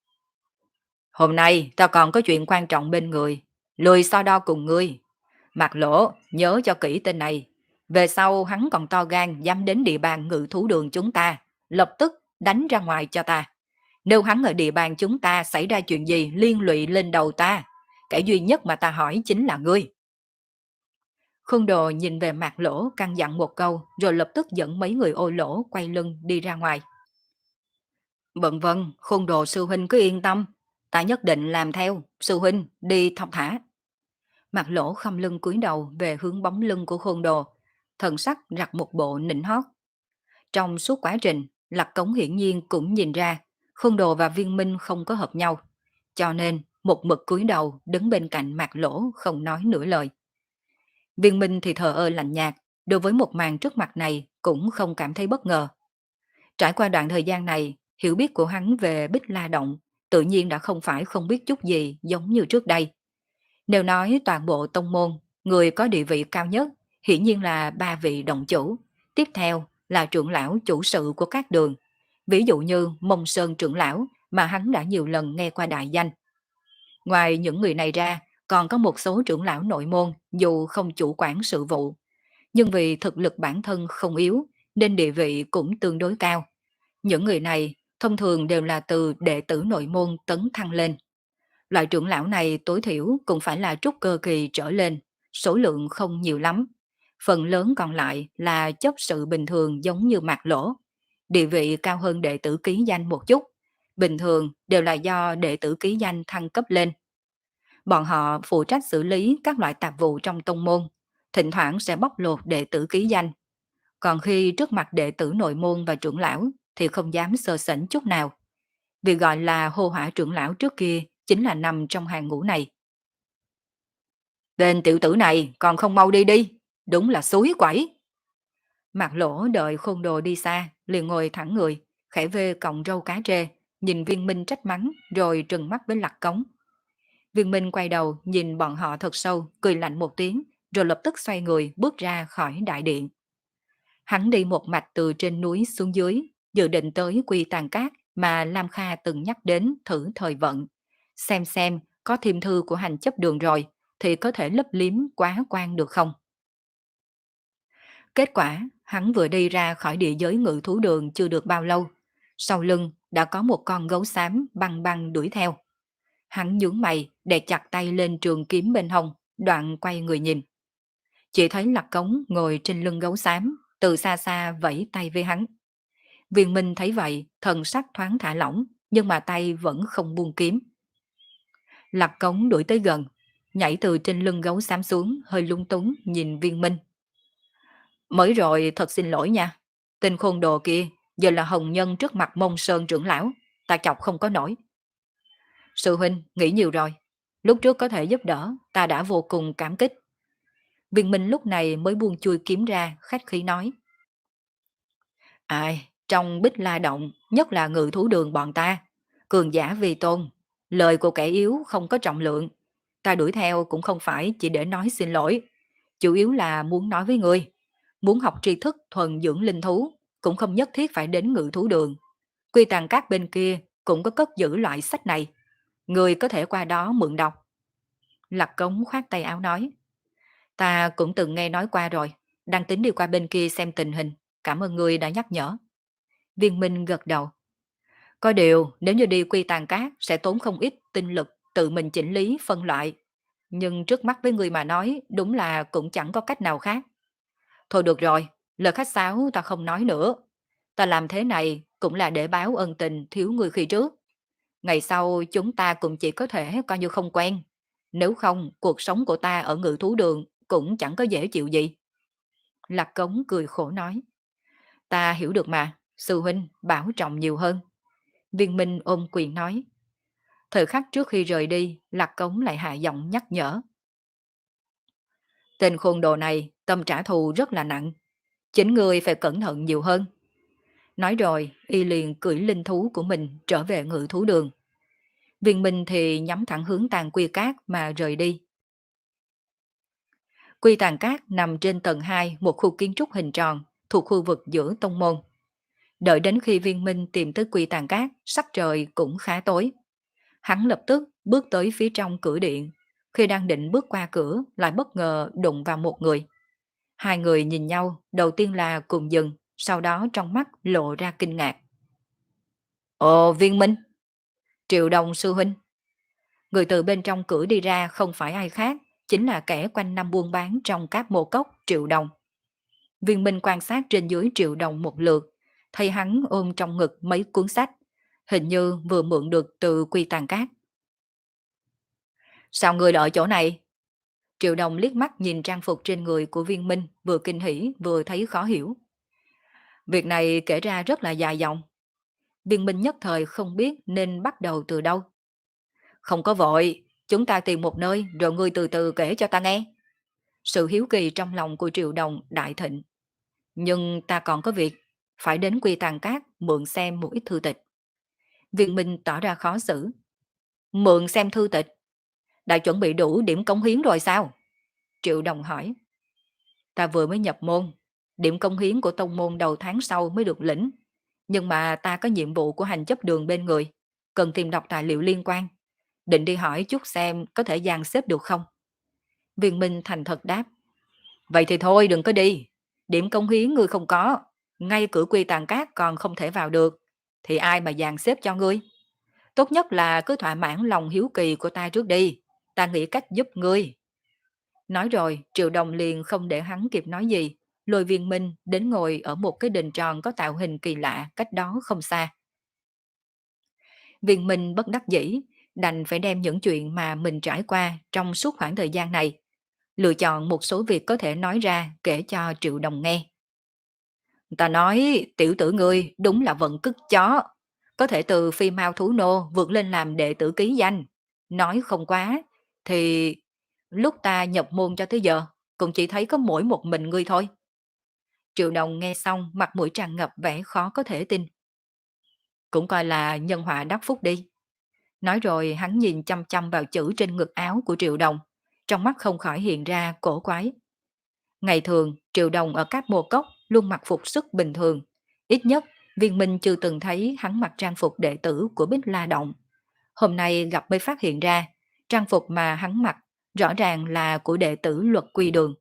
Hôm nay tao còn có chuyện quan trọng bên người, lười so đo cùng ngươi. Mạc Lỗ, nhớ cho kỹ tên này. Về sau hắn còn to gan dám đến địa bàn ngự thú đường chúng ta, lập tức đánh ra ngoài cho ta. Nếu hắn ở địa bàn chúng ta xảy ra chuyện gì liên lụy lên đầu ta, kẻ duy nhất mà ta hỏi chính là ngươi. Khôn đồ nhìn về Mạc Lỗ căn dặn một câu, rồi lập tức dẫn mấy người ô lỗ quay lưng đi ra ngoài. Vâng, khôn đồ sư huynh cứ yên tâm, ta nhất định làm theo, sư huynh đi thong thả. Mạc Lỗ khom lưng cúi đầu về hướng bóng lưng của khôn đồ, thần sắc rặt một bộ nịnh hót. Trong suốt quá trình, Lạc Cống hiển nhiên cũng nhìn ra, khôn đồ và Viên Minh không có hợp nhau, cho nên một mực cúi đầu đứng bên cạnh Mạc Lỗ không nói nửa lời. Viên Minh thì thờ ơ lạnh nhạt, đối với một màn trước mặt này cũng không cảm thấy bất ngờ. Trải qua đoạn thời gian này, hiểu biết của hắn về Bích La Động tự nhiên đã không phải không biết chút gì giống như trước đây. Nếu nói toàn bộ tông môn, người có địa vị cao nhất hiển nhiên là ba vị động chủ, tiếp theo là trưởng lão chủ sự của các đường, ví dụ như Mông Sơn trưởng lão mà hắn đã nhiều lần nghe qua đại danh. Ngoài những người này ra, còn có một số trưởng lão nội môn dù không chủ quản sự vụ, nhưng vì thực lực bản thân không yếu nên địa vị cũng tương đối cao. Những người này thông thường đều là từ đệ tử nội môn tấn thăng lên. Loại trưởng lão này tối thiểu cũng phải là trúc cơ kỳ trở lên, số lượng không nhiều lắm. Phần lớn còn lại là chấp sự bình thường giống như Mạc Lỗ, địa vị cao hơn đệ tử ký danh một chút. Bình thường đều là do đệ tử ký danh thăng cấp lên. Bọn họ phụ trách xử lý các loại tạp vụ trong tông môn, thỉnh thoảng sẽ bóc lột đệ tử ký danh. Còn khi trước mặt đệ tử nội môn và trưởng lão thì không dám sơ sảnh chút nào. Vì gọi là hô hỏa trưởng lão trước kia chính là nằm trong hàng ngũ này. Tên tiểu tử này còn không mau đi đi, đúng là xúi quẩy. Mạc Lỗ đợi Khôn Đồ đi xa, liền ngồi thẳng người, khẽ vê cọng râu cá trê, nhìn Viên Minh trách mắng rồi trừng mắt với Lạc Cống. Viên Minh quay đầu nhìn bọn họ thật sâu, cười lạnh một tiếng, rồi lập tức xoay người bước ra khỏi đại điện. Hắn đi một mạch từ trên núi xuống dưới, dự định tới Quy Tàn Cát mà Lam Kha từng nhắc đến thử thời vận. Xem có thiêm thư của hành chấp đường rồi, thì có thể lấp liếm quá quan được không? Kết quả, hắn vừa đi ra khỏi địa giới ngự thú đường chưa được bao lâu. Sau lưng đã có một con gấu xám băng băng đuổi theo. Hắn nhướng mày, đè chặt tay lên trường kiếm bên hông, đoạn quay người nhìn. Chỉ thấy Lạc Cống ngồi trên lưng gấu xám, từ xa xa vẫy tay với hắn. Viên Minh thấy vậy, thần sắc thoáng thả lỏng, nhưng mà tay vẫn không buông kiếm. Lạc Cống đuổi tới gần, nhảy từ trên lưng gấu xám xuống, hơi lung túng nhìn Viên Minh. Mới rồi thật xin lỗi nha, tên khôn đồ kia, giờ là hồng nhân trước mặt Mông Sơn trưởng lão, ta chọc không có nổi. Sư huynh, nghĩ nhiều rồi, lúc trước có thể giúp đỡ, ta đã vô cùng cảm kích. Viên Minh lúc này mới buông chui kiếm ra, khách khí nói. Ai, trong Bích La Động, nhất là ngự thú đường bọn ta, cường giả vì tôn, lời của kẻ yếu không có trọng lượng. Ta đuổi theo cũng không phải chỉ để nói xin lỗi, chủ yếu là muốn nói với ngươi, muốn học tri thức thuần dưỡng linh thú, cũng không nhất thiết phải đến ngự thú đường. Quy Tàng Các bên kia cũng có cất giữ loại sách này, ngươi có thể qua đó mượn đọc. Lạc Cống khoát tay áo nói, ta cũng từng nghe nói qua rồi, đang tính đi qua bên kia xem tình hình, cảm ơn ngươi đã nhắc nhở. Viên Minh gật đầu. Có điều, nếu như đi Quy Tàn Cát sẽ tốn không ít tinh lực tự mình chỉnh lý, phân loại. Nhưng trước mắt với người mà nói, đúng là cũng chẳng có cách nào khác. Thôi được rồi, lời khách sáo ta không nói nữa. Ta làm thế này cũng là để báo ân tình thiếu người khi trước. Ngày sau chúng ta cũng chỉ có thể coi như không quen. Nếu không, cuộc sống của ta ở ngự thú đường cũng chẳng có dễ chịu gì. Lạc Cống cười khổ nói. Ta hiểu được mà, sư huynh bảo trọng nhiều hơn. Viên Minh ôm quyền nói. Thời khắc trước khi rời đi, Lạc Cống lại hạ giọng nhắc nhở. Tên khôn đồ này, tâm trả thù rất là nặng. Chính ngươi phải cẩn thận nhiều hơn. Nói rồi, y liền cưỡi linh thú của mình trở về ngự thú đường. Viên Minh thì nhắm thẳng hướng Tàn Quy Cát mà rời đi. Quy Tàn Cát nằm trên tầng 2 một khu kiến trúc hình tròn thuộc khu vực giữa tông môn. Đợi đến khi Viên Minh tìm tới Quy Tàn Cát, sắc trời cũng khá tối. Hắn lập tức bước tới phía trong cửa điện. Khi đang định bước qua cửa, lại bất ngờ đụng vào một người. Hai người nhìn nhau, đầu tiên là cùng dừng, sau đó trong mắt lộ ra kinh ngạc. Ồ, Viên Minh! Triệu Đồng sư huynh! Người từ bên trong cửa đi ra không phải ai khác, chính là kẻ quanh năm buôn bán trong các mô cốc Triệu Đồng. Viên Minh quan sát trên dưới Triệu Đồng một lượt, thấy hắn ôm trong ngực mấy cuốn sách, hình như vừa mượn được từ Quy Tàn Cát. Sao người đợi chỗ này? Triệu Đồng liếc mắt nhìn trang phục trên người của Viên Minh, vừa kinh hỉ vừa thấy khó hiểu. Việc này kể ra rất là dài dòng. Viên Minh nhất thời không biết nên bắt đầu từ đâu. Không có vội, chúng ta tìm một nơi rồi ngươi từ từ kể cho ta nghe. Sự hiếu kỳ trong lòng của Triệu Đồng đại thịnh. Nhưng ta còn có việc, phải đến Quy Tàng Cát mượn xem một ít thư tịch. Viên Minh tỏ ra khó xử. Mượn xem thư tịch? Đã chuẩn bị đủ điểm cống hiến rồi sao? Triệu Đồng hỏi. Ta vừa mới nhập môn, điểm cống hiến của tông môn đầu tháng sau mới được lĩnh. Nhưng mà ta có nhiệm vụ của hành chấp đường bên người, cần tìm đọc tài liệu liên quan. Định đi hỏi chút xem có thể dàn xếp được không? Viên Minh thành thật đáp. Vậy thì thôi đừng có đi. Điểm cống hiến ngươi không có, ngay cửa Quy Tàng Cát còn không thể vào được. Thì ai mà dàn xếp cho ngươi? Tốt nhất là cứ thỏa mãn lòng hiếu kỳ của ta trước đi. Ta nghĩ cách giúp ngươi. Nói rồi, Triệu Đồng liền không để hắn kịp nói gì, lôi Viên Minh đến ngồi ở một cái đình tròn có tạo hình kỳ lạ cách đó không xa. Viên Minh bất đắc dĩ, đành phải đem những chuyện mà mình trải qua trong suốt khoảng thời gian này, lựa chọn một số việc có thể nói ra kể cho Triệu Đồng nghe. Ta nói, tiểu tử ngươi đúng là vận cứt chó, có thể từ phi mao thú nô vượt lên làm đệ tử ký danh. Nói không quá, thì lúc ta nhập môn cho tới giờ, cũng chỉ thấy có mỗi một mình ngươi thôi. Triệu Đồng nghe xong mặt mũi tràn ngập vẻ khó có thể tin. Cũng coi là nhân họa đắc phúc đi. Nói rồi hắn nhìn chăm chăm vào chữ trên ngực áo của Triệu Đồng, trong mắt không khỏi hiện ra cổ quái. Ngày thường, Triệu Đồng ở các mô cốc luôn mặc phục sức bình thường. Ít nhất, Viên Minh chưa từng thấy hắn mặc trang phục đệ tử của Bích La Động. Hôm nay gặp mới phát hiện ra, trang phục mà hắn mặc rõ ràng là của đệ tử Luật Quy Đường.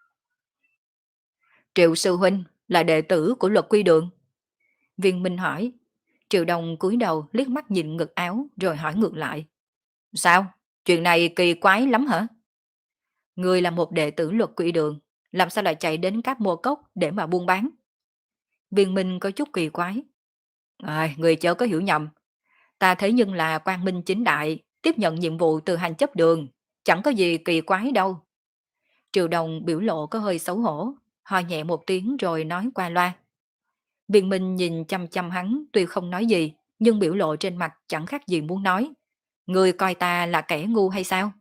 Triệu sư huynh là đệ tử của Luật Quy Đường. Viên Minh hỏi. Triệu Đồng cúi đầu liếc mắt nhìn ngực áo rồi hỏi ngược lại. Sao? Chuyện này kỳ quái lắm hả? Ngươi là một đệ tử Luật Quy Đường, làm sao lại chạy đến các mua cốc để mà buôn bán? Viên Minh có chút kỳ quái. Người chớ có hiểu nhầm. Ta thế nhưng là quang minh chính đại, tiếp nhận nhiệm vụ từ hành chấp đường. Chẳng có gì kỳ quái đâu. Triều Đồng biểu lộ có hơi xấu hổ, ho nhẹ một tiếng rồi nói qua loa. Viên Minh nhìn chăm chăm hắn tuy không nói gì, nhưng biểu lộ trên mặt chẳng khác gì muốn nói. Người coi ta là kẻ ngu hay sao?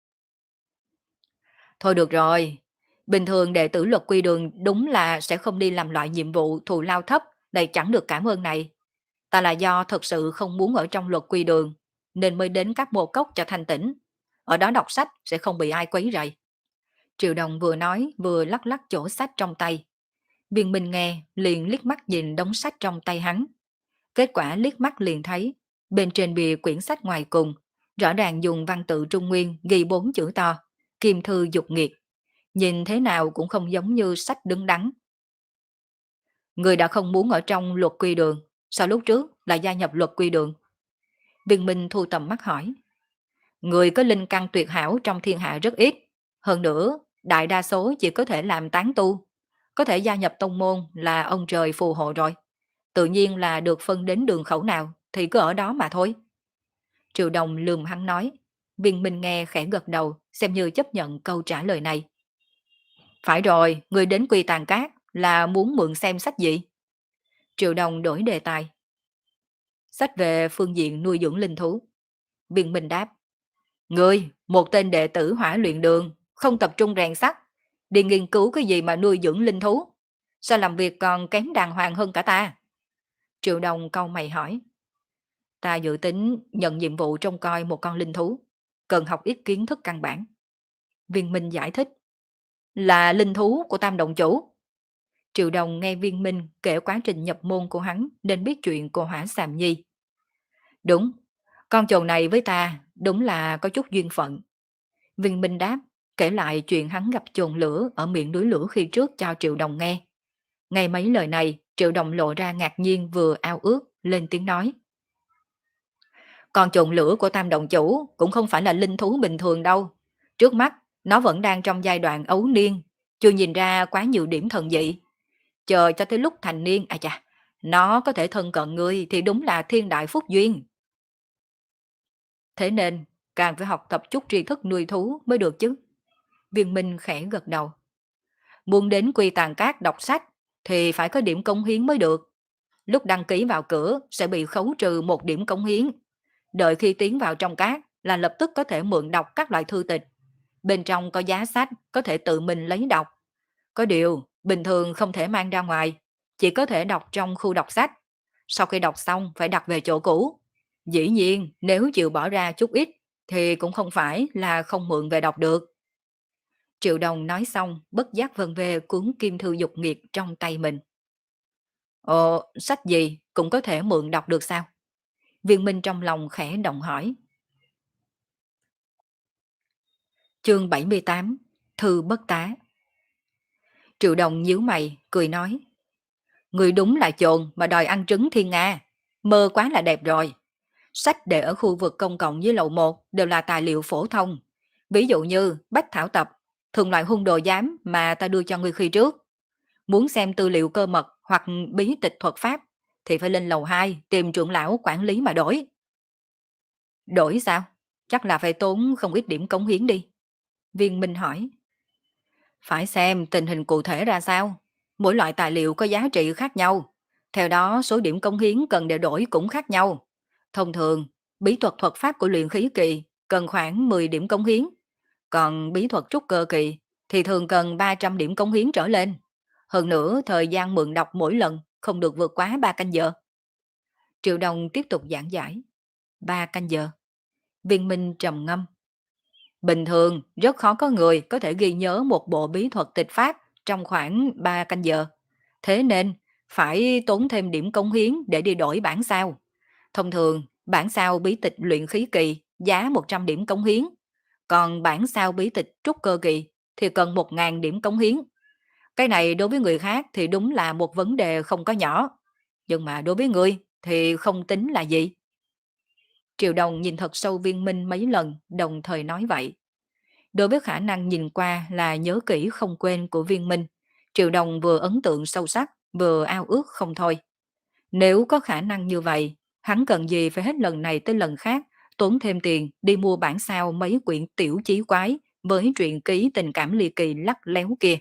Thôi được rồi, bình thường đệ tử Luật Quy Đường đúng là sẽ không đi làm loại nhiệm vụ thù lao thấp này chẳng được cảm ơn này. Ta là do thật sự không muốn ở trong Luật Quy Đường, nên mới đến các mộ cốc cho thanh tĩnh. Ở đó đọc sách sẽ không bị ai quấy rầy. Triệu Đồng vừa nói vừa lắc lắc chỗ sách trong tay. Viên Minh nghe liền liếc mắt nhìn đống sách trong tay hắn. Kết quả liếc mắt liền thấy, bên trên bìa quyển sách ngoài cùng, rõ ràng dùng văn tự Trung Nguyên ghi 4 chữ to, Kim Thư Dục Nghiệt. Nhìn thế nào cũng không giống như sách đứng đắn. Người đã không muốn ở trong Luật Quy Đường, sao lúc trước là gia nhập Luật Quy Đường? Viên Minh thu tầm mắt hỏi. Người có linh căn tuyệt hảo trong thiên hạ rất ít. Hơn nữa, đại đa số chỉ có thể làm tán tu. Có thể gia nhập tông môn là ông trời phù hộ rồi. Tự nhiên là được phân đến đường khẩu nào thì cứ ở đó mà thôi. Triệu Đồng lườm hắn nói. Viên Minh nghe khẽ gật đầu, xem như chấp nhận câu trả lời này. Phải rồi, người đến Quy Tàng Cát là muốn mượn xem sách gì? Triệu Đồng đổi đề tài. Sách về phương diện nuôi dưỡng linh thú. Viên Minh đáp. Ngươi, một tên đệ tử Hỏa Luyện Đường, không tập trung rèn sắt, đi nghiên cứu cái gì mà nuôi dưỡng linh thú? Sao làm việc còn kém đàng hoàng hơn cả ta? Triệu Đồng cau mày hỏi. Ta dự tính nhận nhiệm vụ trông coi một con linh thú, cần học ít kiến thức căn bản. Viên Minh giải thích. Là linh thú của Tam Động Chủ. Triệu Đồng nghe Viên Minh kể quá trình nhập môn của hắn nên biết chuyện của Hỏa Sàm Nhi. Đúng, con chồn này với ta đúng là có chút duyên phận. Viên Minh đáp, kể lại chuyện hắn gặp chồn lửa ở miệng núi lửa khi trước cho Triệu Đồng nghe. Ngay mấy lời này, Triệu Đồng lộ ra ngạc nhiên vừa ao ước, lên tiếng nói. Con chồn lửa của Tam Động Chủ cũng không phải là linh thú bình thường đâu. Trước mắt, nó vẫn đang trong giai đoạn ấu niên, chưa nhìn ra quá nhiều điểm thần dị. Chờ cho tới lúc thành niên, nó có thể thân cận ngươi thì đúng là thiên đại phúc duyên. Thế nên, càng phải học tập chút tri thức nuôi thú mới được chứ. Viên Minh khẽ gật đầu. Muốn đến Quy Tàng Cát đọc sách thì phải có điểm cống hiến mới được. Lúc đăng ký vào cửa sẽ bị khấu trừ một điểm cống hiến. Đợi khi tiến vào trong cát là lập tức có thể mượn đọc các loại thư tịch. bên trong có giá sách, có thể tự mình lấy đọc. Có điều, bình thường không thể mang ra ngoài, chỉ có thể đọc trong khu đọc sách. Sau khi đọc xong phải đặt về chỗ cũ. Dĩ nhiên, nếu chịu bỏ ra chút ít, thì cũng không phải là không mượn về đọc được. Triệu Đồng nói xong, bất giác vân về cuốn kim thư dục nghiệp trong tay mình. Sách gì cũng có thể mượn đọc được sao? Viên Minh trong lòng khẽ động hỏi. Chương 78, Thư bất tá. Triệu Đồng nhíu mày, cười nói. Người đúng là chồn mà đòi ăn trứng thiên Nga. Mơ quá là đẹp rồi. Sách để ở khu vực công cộng dưới lầu 1 đều là tài liệu phổ thông. Ví dụ như bách thảo tập, thường loại hung đồ giám mà ta đưa cho ngươi khi trước. Muốn xem tư liệu cơ mật hoặc bí tịch thuật pháp thì phải lên lầu 2 tìm trưởng lão quản lý mà đổi. Đổi sao? Chắc là phải tốn không ít điểm cống hiến đi. Viên Minh hỏi. Phải xem tình hình cụ thể ra sao. Mỗi loại tài liệu có giá trị khác nhau. Theo đó số điểm cống hiến cần để đổi cũng khác nhau. Thông thường, bí thuật thuật pháp của luyện khí kỳ cần khoảng 10 điểm cống hiến. Còn bí thuật trúc cơ kỳ thì thường cần 300 điểm cống hiến trở lên. Hơn nữa, thời gian mượn đọc mỗi lần không được vượt quá 3 canh giờ. Triệu Đồng tiếp tục giảng giải. 3 canh giờ. Viên Minh trầm ngâm. Bình thường, rất khó có người có thể ghi nhớ một bộ bí thuật tịch pháp trong khoảng 3 canh giờ. Thế nên, phải tốn thêm điểm cống hiến để đi đổi bản sao. Thông thường, bản sao bí tịch luyện khí kỳ giá 100 điểm cống hiến. Còn bản sao bí tịch trúc cơ kỳ thì cần 1.000 điểm cống hiến. Cái này đối với người khác thì đúng là một vấn đề không có nhỏ. Nhưng mà đối với người thì không tính là gì. Triệu Đồng nhìn thật sâu Viên Minh mấy lần, đồng thời nói vậy. Đối với khả năng nhìn qua là nhớ kỹ không quên của Viên Minh, Triệu Đồng vừa ấn tượng sâu sắc, vừa ao ước không thôi. Nếu có khả năng như vậy, hắn cần gì phải hết lần này tới lần khác, tốn thêm tiền đi mua bản sao mấy quyển tiểu chí quái với truyện ký tình cảm ly kỳ lắc léo kia.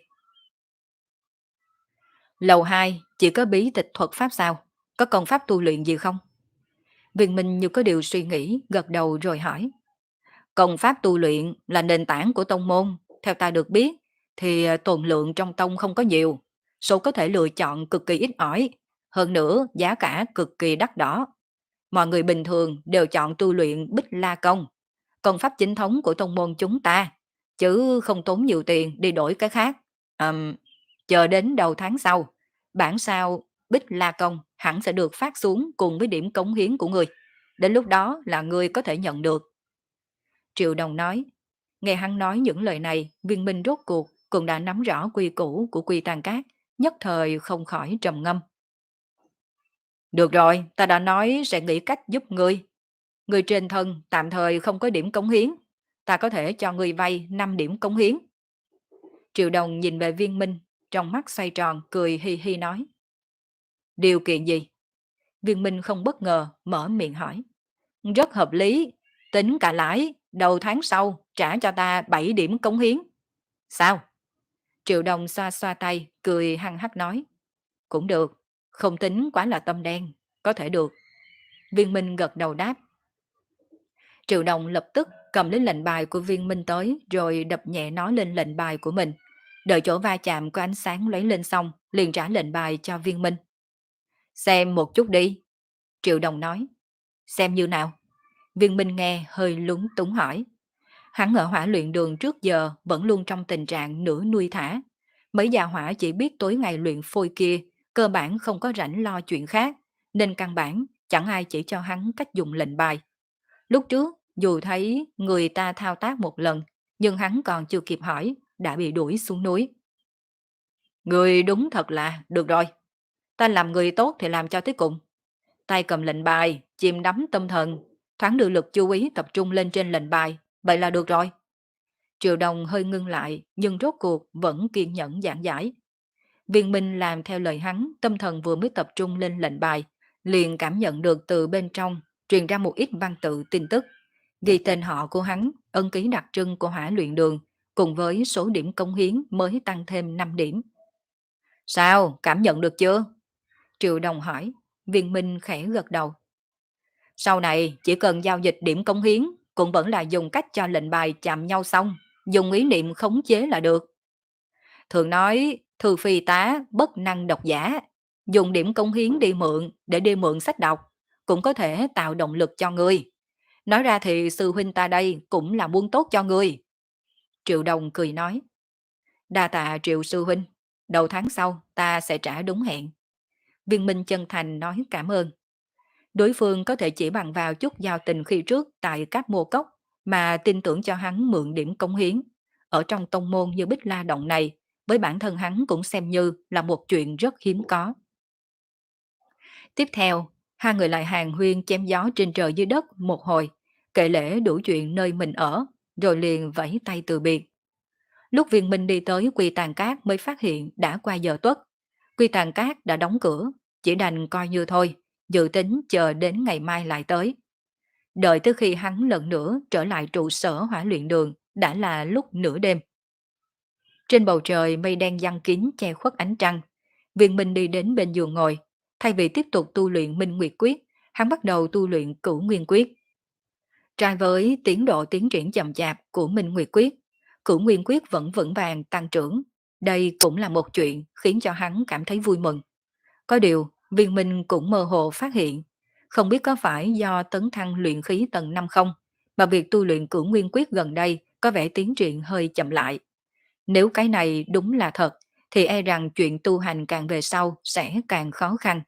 Lầu 2 chỉ có bí tịch thuật pháp sao? Có công pháp tu luyện gì không? Viên Minh như có điều suy nghĩ, gật đầu rồi hỏi. Công pháp tu luyện là nền tảng của tông môn. Theo ta được biết, thì tồn lượng trong tông không có nhiều. Số có thể lựa chọn cực kỳ ít ỏi. Hơn nữa, giá cả cực kỳ đắt đỏ. Mọi người bình thường đều chọn tu luyện Bích La Công. Công pháp chính thống của tông môn chúng ta. Chứ không tốn nhiều tiền đi đổi cái khác. Chờ đến đầu tháng sau, bản sao Bích La Công hẳn sẽ được phát xuống cùng với điểm cống hiến của người. Đến lúc đó là người có thể nhận được. Triệu Đồng nói. Nghe hắn nói những lời này, Viên Minh rốt cuộc cũng đã nắm rõ quy củ của Quy Tàn Cát, nhất thời không khỏi trầm ngâm. Được rồi, ta đã nói sẽ nghĩ cách giúp ngươi. Ngươi trên thân tạm thời không có điểm cống hiến, ta có thể cho ngươi vay 5 điểm cống hiến. Triệu Đồng nhìn về Viên Minh, trong mắt xoay tròn, cười hi hi nói. Điều kiện gì? Viên Minh không bất ngờ, mở miệng hỏi. Rất hợp lý, tính cả lãi, đầu tháng sau trả cho ta 7 điểm cống hiến. Sao? Triệu Đồng xoa xoa tay, cười hăng hắc nói. Cũng được, không tính quá là tâm đen, có thể được. Viên Minh gật đầu đáp. Triệu Đồng lập tức cầm lấy lệnh bài của Viên Minh tới rồi đập nhẹ nó lên lệnh bài của mình. Đợi chỗ va chạm có ánh sáng lấy lên xong, liền trả lệnh bài cho Viên Minh. Xem một chút đi. Triệu Đồng nói. Xem như nào? Viên Minh nghe hơi lúng túng hỏi. Hắn ở hỏa luyện đường trước giờ vẫn luôn trong tình trạng nửa nuôi thả. Mấy gia hỏa chỉ biết tối ngày luyện phôi kia, cơ bản không có rảnh lo chuyện khác, nên căn bản chẳng ai chỉ cho hắn cách dùng lệnh bài. Lúc trước, dù thấy người ta thao tác một lần, nhưng hắn còn chưa kịp hỏi, đã bị đuổi xuống núi. Người đúng thật là, được rồi. Ta làm người tốt thì làm cho tới cùng. Tay cầm lệnh bài, chìm đắm tâm thần, thoáng đưa lực chú ý tập trung lên trên lệnh bài, vậy là được rồi. Triệu Đồng hơi ngưng lại, nhưng rốt cuộc vẫn kiên nhẫn giảng giải. Viên Minh làm theo lời hắn, tâm thần vừa mới tập trung lên lệnh bài, liền cảm nhận được từ bên trong truyền ra một ít văn tự tin tức, ghi tên họ của hắn, ân ký đặc trưng của hỏa luyện đường, cùng với số điểm công hiến mới tăng thêm 5 điểm. Sao, cảm nhận được chưa? Triệu Đồng hỏi, Viên Minh khẽ gật đầu. Sau này chỉ cần giao dịch điểm công hiến, cũng vẫn là dùng cách cho lệnh bài chạm nhau xong, dùng ý niệm khống chế là được. Thường nói thư phi tá bất năng độc giả, dùng điểm công hiến đi mượn để đi mượn sách đọc, cũng có thể tạo động lực cho ngươi. Nói ra thì sư huynh ta đây cũng là muốn tốt cho ngươi. Triệu Đồng cười nói, đa tạ Triệu sư huynh, đầu tháng sau ta sẽ trả đúng hẹn. Viên Minh chân thành nói cảm ơn. Đối phương có thể chỉ bằng vào chút giao tình khi trước tại các mô cốc mà tin tưởng cho hắn mượn điểm công hiến. Ở trong tông môn như Bích La Động này, với bản thân hắn cũng xem như là một chuyện rất hiếm có. Tiếp theo, hai người lại hàng huyên chém gió trên trời dưới đất một hồi, kể lể đủ chuyện nơi mình ở, rồi liền vẫy tay từ biệt. Lúc Viên Minh đi tới Quy Tàn Cát mới phát hiện đã qua giờ tuất. Quy Tàn Cát đã đóng cửa, chỉ đành coi như thôi, dự tính chờ đến ngày mai lại tới. Đợi tới khi hắn lần nữa trở lại trụ sở hỏa luyện đường đã là lúc nửa đêm. Trên bầu trời mây đen giăng kín che khuất ánh trăng. Viên Minh đi đến bên giường ngồi. Thay vì tiếp tục tu luyện Minh Nguyệt Quyết, hắn bắt đầu tu luyện Cửu Nguyên Quyết. Trái với tiến độ tiến triển chậm chạp của Minh Nguyệt Quyết, Cửu Nguyên Quyết vẫn vững vàng tăng trưởng. Đây cũng là một chuyện khiến cho hắn cảm thấy vui mừng. Có điều, Viên Minh cũng mơ hồ phát hiện, không biết có phải do tấn thăng luyện khí tầng 5 không, mà việc tu luyện Cửu Nguyên Quyết gần đây có vẻ tiến triển hơi chậm lại. Nếu cái này đúng là thật, thì e rằng chuyện tu hành càng về sau sẽ càng khó khăn.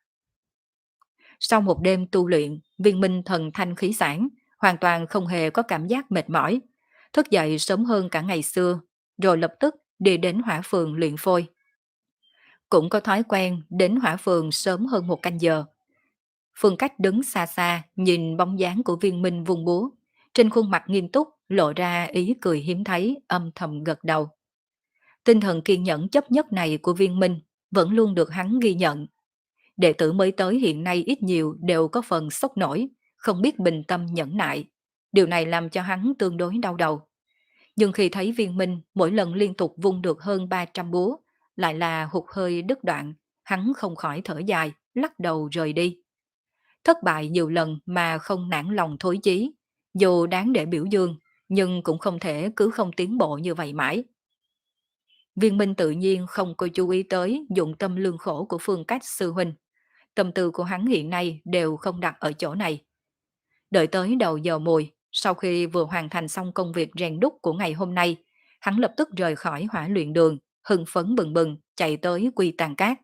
Sau một đêm tu luyện, Viên Minh thần thanh khí sản, hoàn toàn không hề có cảm giác mệt mỏi. Thức dậy sớm hơn cả ngày xưa, rồi lập tức đi đến hỏa phường luyện phôi. Cũng có thói quen đến hỏa phường sớm hơn một canh giờ. Phương Cách đứng xa xa nhìn bóng dáng của Viên Minh vung búa, trên khuôn mặt nghiêm túc lộ ra ý cười hiếm thấy, âm thầm gật đầu. Tinh thần kiên nhẫn chấp nhất này của Viên Minh vẫn luôn được hắn ghi nhận. Đệ tử mới tới hiện nay ít nhiều đều có phần sốc nổi, không biết bình tâm nhẫn nại. Điều này làm cho hắn tương đối đau đầu. Nhưng khi thấy Viên Minh mỗi lần liên tục vung được hơn 300 búa, lại là hụt hơi đứt đoạn, hắn không khỏi thở dài, lắc đầu rời đi. Thất bại nhiều lần mà không nản lòng thối chí, dù đáng để biểu dương, nhưng cũng không thể cứ không tiến bộ như vậy mãi. Viên Minh tự nhiên không có chú ý tới dụng tâm lương khổ của Phương Cách sư huynh. Tâm tư của hắn hiện nay đều không đặt ở chỗ này. Đợi tới đầu giờ mùi, sau khi vừa hoàn thành xong công việc rèn đúc của ngày hôm nay, hắn lập tức rời khỏi hỏa luyện đường, hưng phấn bừng bừng, chạy tới Quy Tàn Cát.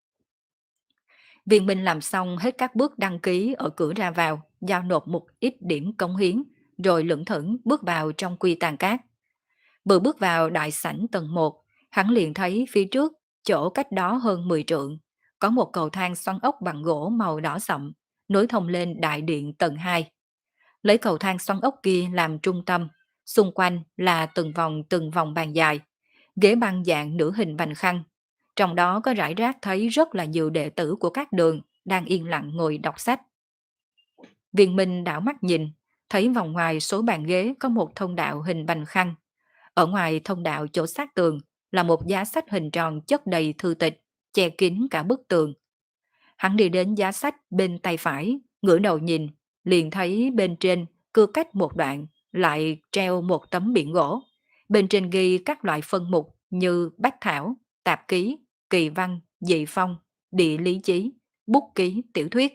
Viên Minh làm xong hết các bước đăng ký ở cửa ra vào, giao nộp một ít điểm công hiến, rồi lững thững bước vào trong Quy Tàn Cát. Vừa bước vào đại sảnh tầng 1, hắn liền thấy phía trước, chỗ cách đó hơn 10 trượng, có một cầu thang xoắn ốc bằng gỗ màu đỏ sậm, nối thông lên đại điện tầng 2. Lấy cầu thang xoắn ốc kia làm trung tâm, xung quanh là từng vòng bàn dài, ghế băng dạng nửa hình vành khăn. Trong đó có rải rác thấy rất là nhiều đệ tử của các đường đang yên lặng ngồi đọc sách. Viên Minh đảo mắt nhìn, thấy vòng ngoài số bàn ghế có một thông đạo hình vành khăn. Ở ngoài thông đạo chỗ sát tường là một giá sách hình tròn chất đầy thư tịch, che kín cả bức tường. Hắn đi đến giá sách bên tay phải, ngửa đầu nhìn, liền thấy bên trên cưa cách một đoạn, lại treo một tấm biển gỗ. Bên trên ghi các loại phân mục như bách thảo, tạp ký, kỳ văn, dị phong, địa lý chí, bút ký, tiểu thuyết.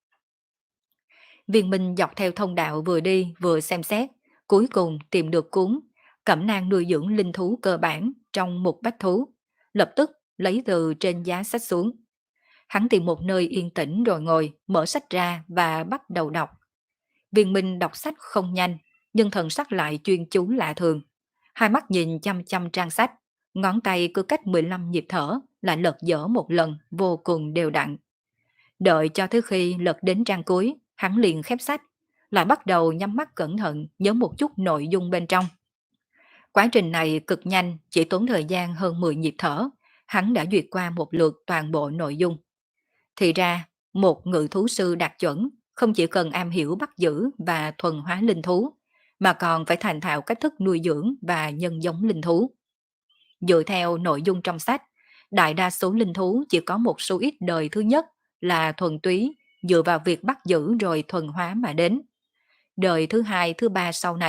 Viên Minh dọc theo thông đạo vừa đi vừa xem xét, cuối cùng tìm được cuốn Cẩm nang nuôi dưỡng linh thú cơ bản trong mục bách thú, lập tức lấy từ trên giá sách xuống. Hắn tìm một nơi yên tĩnh rồi ngồi, mở sách ra và bắt đầu đọc. Viên Minh đọc sách không nhanh, nhưng thần sắc lại chuyên chú lạ thường. Hai mắt nhìn chăm chăm trang sách, ngón tay cứ cách 15 nhịp thở lại lật dở một lần vô cùng đều đặn. Đợi cho tới khi lật đến trang cuối, hắn liền khép sách, lại bắt đầu nhắm mắt cẩn thận nhớ một chút nội dung bên trong. Quá trình này cực nhanh, chỉ tốn thời gian hơn 10 nhịp thở, hắn đã duyệt qua một lượt toàn bộ nội dung. Thì ra, một ngự thú sư đạt chuẩn không chỉ cần am hiểu bắt giữ và thuần hóa linh thú, mà còn phải thành thạo cách thức nuôi dưỡng và nhân giống linh thú. Dựa theo nội dung trong sách, đại đa số linh thú chỉ có một số ít đời thứ nhất là thuần túy, dựa vào việc bắt giữ rồi thuần hóa mà đến. Đời thứ hai, thứ ba sau này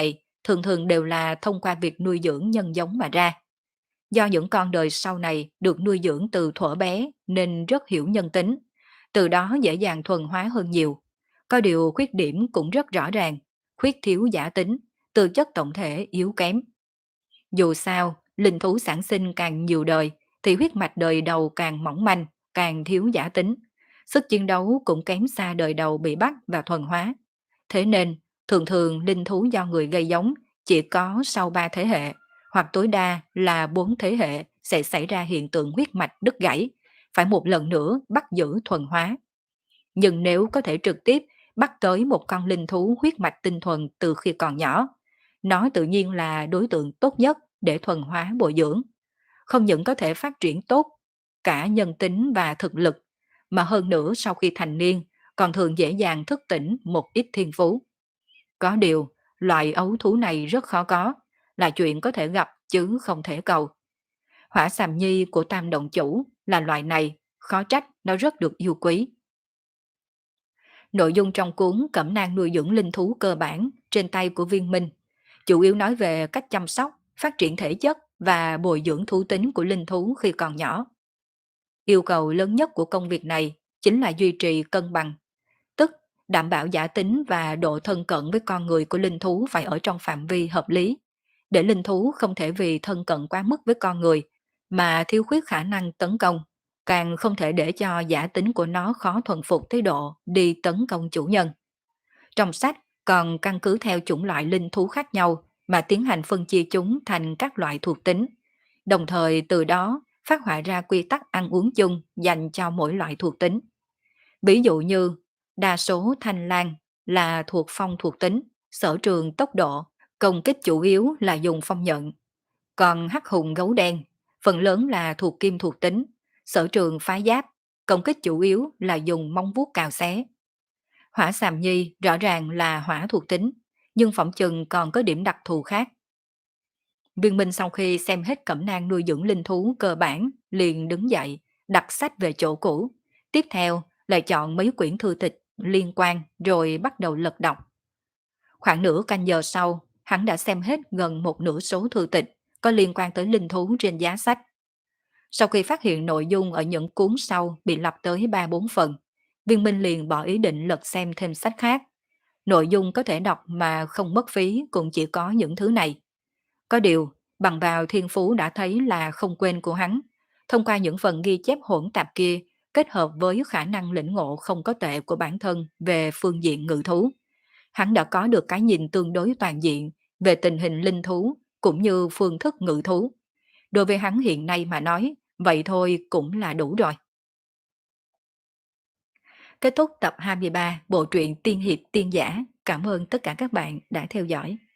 thường thường đều là thông qua việc nuôi dưỡng nhân giống mà ra. Do những con đời sau này được nuôi dưỡng từ thuở bé nên rất hiểu nhân tính, từ đó dễ dàng thuần hóa hơn nhiều. Có điều khuyết điểm cũng rất rõ ràng, khuyết thiếu giả tính, tư chất tổng thể yếu kém. Dù sao, linh thú sản sinh càng nhiều đời, thì huyết mạch đời đầu càng mỏng manh, càng thiếu giả tính. Sức chiến đấu cũng kém xa đời đầu bị bắt và thuần hóa. Thế nên, thường thường linh thú do người gây giống chỉ có sau 3 thế hệ, hoặc tối đa là 4 thế hệ sẽ xảy ra hiện tượng huyết mạch đứt gãy, phải một lần nữa bắt giữ thuần hóa. Nhưng nếu có thể trực tiếp bắt tới một con linh thú huyết mạch tinh thuần từ khi còn nhỏ, nó tự nhiên là đối tượng tốt nhất để thuần hóa bồi dưỡng. Không những có thể phát triển tốt cả nhân tính và thực lực, mà hơn nữa sau khi thành niên còn thường dễ dàng thức tỉnh một ít thiên phú. Có điều, loại ấu thú này rất khó có, là chuyện có thể gặp chứ không thể cầu. Hỏa xàm nhi của Tam Động Chủ là loại này, khó trách nó rất được yêu quý. Nội dung trong cuốn Cẩm nang nuôi dưỡng linh thú cơ bản trên tay của Viên Minh chủ yếu nói về cách chăm sóc, phát triển thể chất và bồi dưỡng thú tính của linh thú khi còn nhỏ. Yêu cầu lớn nhất của công việc này chính là duy trì cân bằng, tức đảm bảo giả tính và độ thân cận với con người của linh thú phải ở trong phạm vi hợp lý, để linh thú không thể vì thân cận quá mức với con người mà thiếu khuyết khả năng tấn công, càng không thể để cho giả tính của nó khó thuần phục tới độ đi tấn công chủ nhân. Trong sách còn căn cứ theo chủng loại linh thú khác nhau mà tiến hành phân chia chúng thành các loại thuộc tính, đồng thời từ đó phát họa ra quy tắc ăn uống chung dành cho mỗi loại thuộc tính. Ví dụ như đa số thanh lang là thuộc phong thuộc tính, sở trường tốc độ, công kích chủ yếu là dùng phong nhận. Còn hắc hùng gấu đen, phần lớn là thuộc kim thuộc tính, sở trường phá giáp, công kích chủ yếu là dùng móng vuốt cào xé. Hỏa xàm nhi rõ ràng là hỏa thuộc tính, nhưng phỏng chừng còn có điểm đặc thù khác. Viên Minh sau khi xem hết cẩm nang nuôi dưỡng linh thú cơ bản, liền đứng dậy, đặt sách về chỗ cũ. Tiếp theo lại chọn mấy quyển thư tịch liên quan rồi bắt đầu lật đọc. Khoảng nửa canh giờ sau, hắn đã xem hết gần một nửa số thư tịch có liên quan tới linh thú trên giá sách. Sau khi phát hiện nội dung ở những cuốn sau bị lặp tới 3-4 phần, Viên Minh liền bỏ ý định lật xem thêm sách khác. Nội dung có thể đọc mà không mất phí cũng chỉ có những thứ này. Có điều, bằng vào thiên phú đã thấy là không quên của hắn, thông qua những phần ghi chép hỗn tạp kia, kết hợp với khả năng lĩnh ngộ không có tệ của bản thân về phương diện ngự thú, hắn đã có được cái nhìn tương đối toàn diện về tình hình linh thú cũng như phương thức ngự thú. Đối với hắn hiện nay mà nói, vậy thôi cũng là đủ rồi. Kết thúc tập 23 bộ truyện Tiên hiệp tiên giả. Cảm ơn tất cả các bạn đã theo dõi.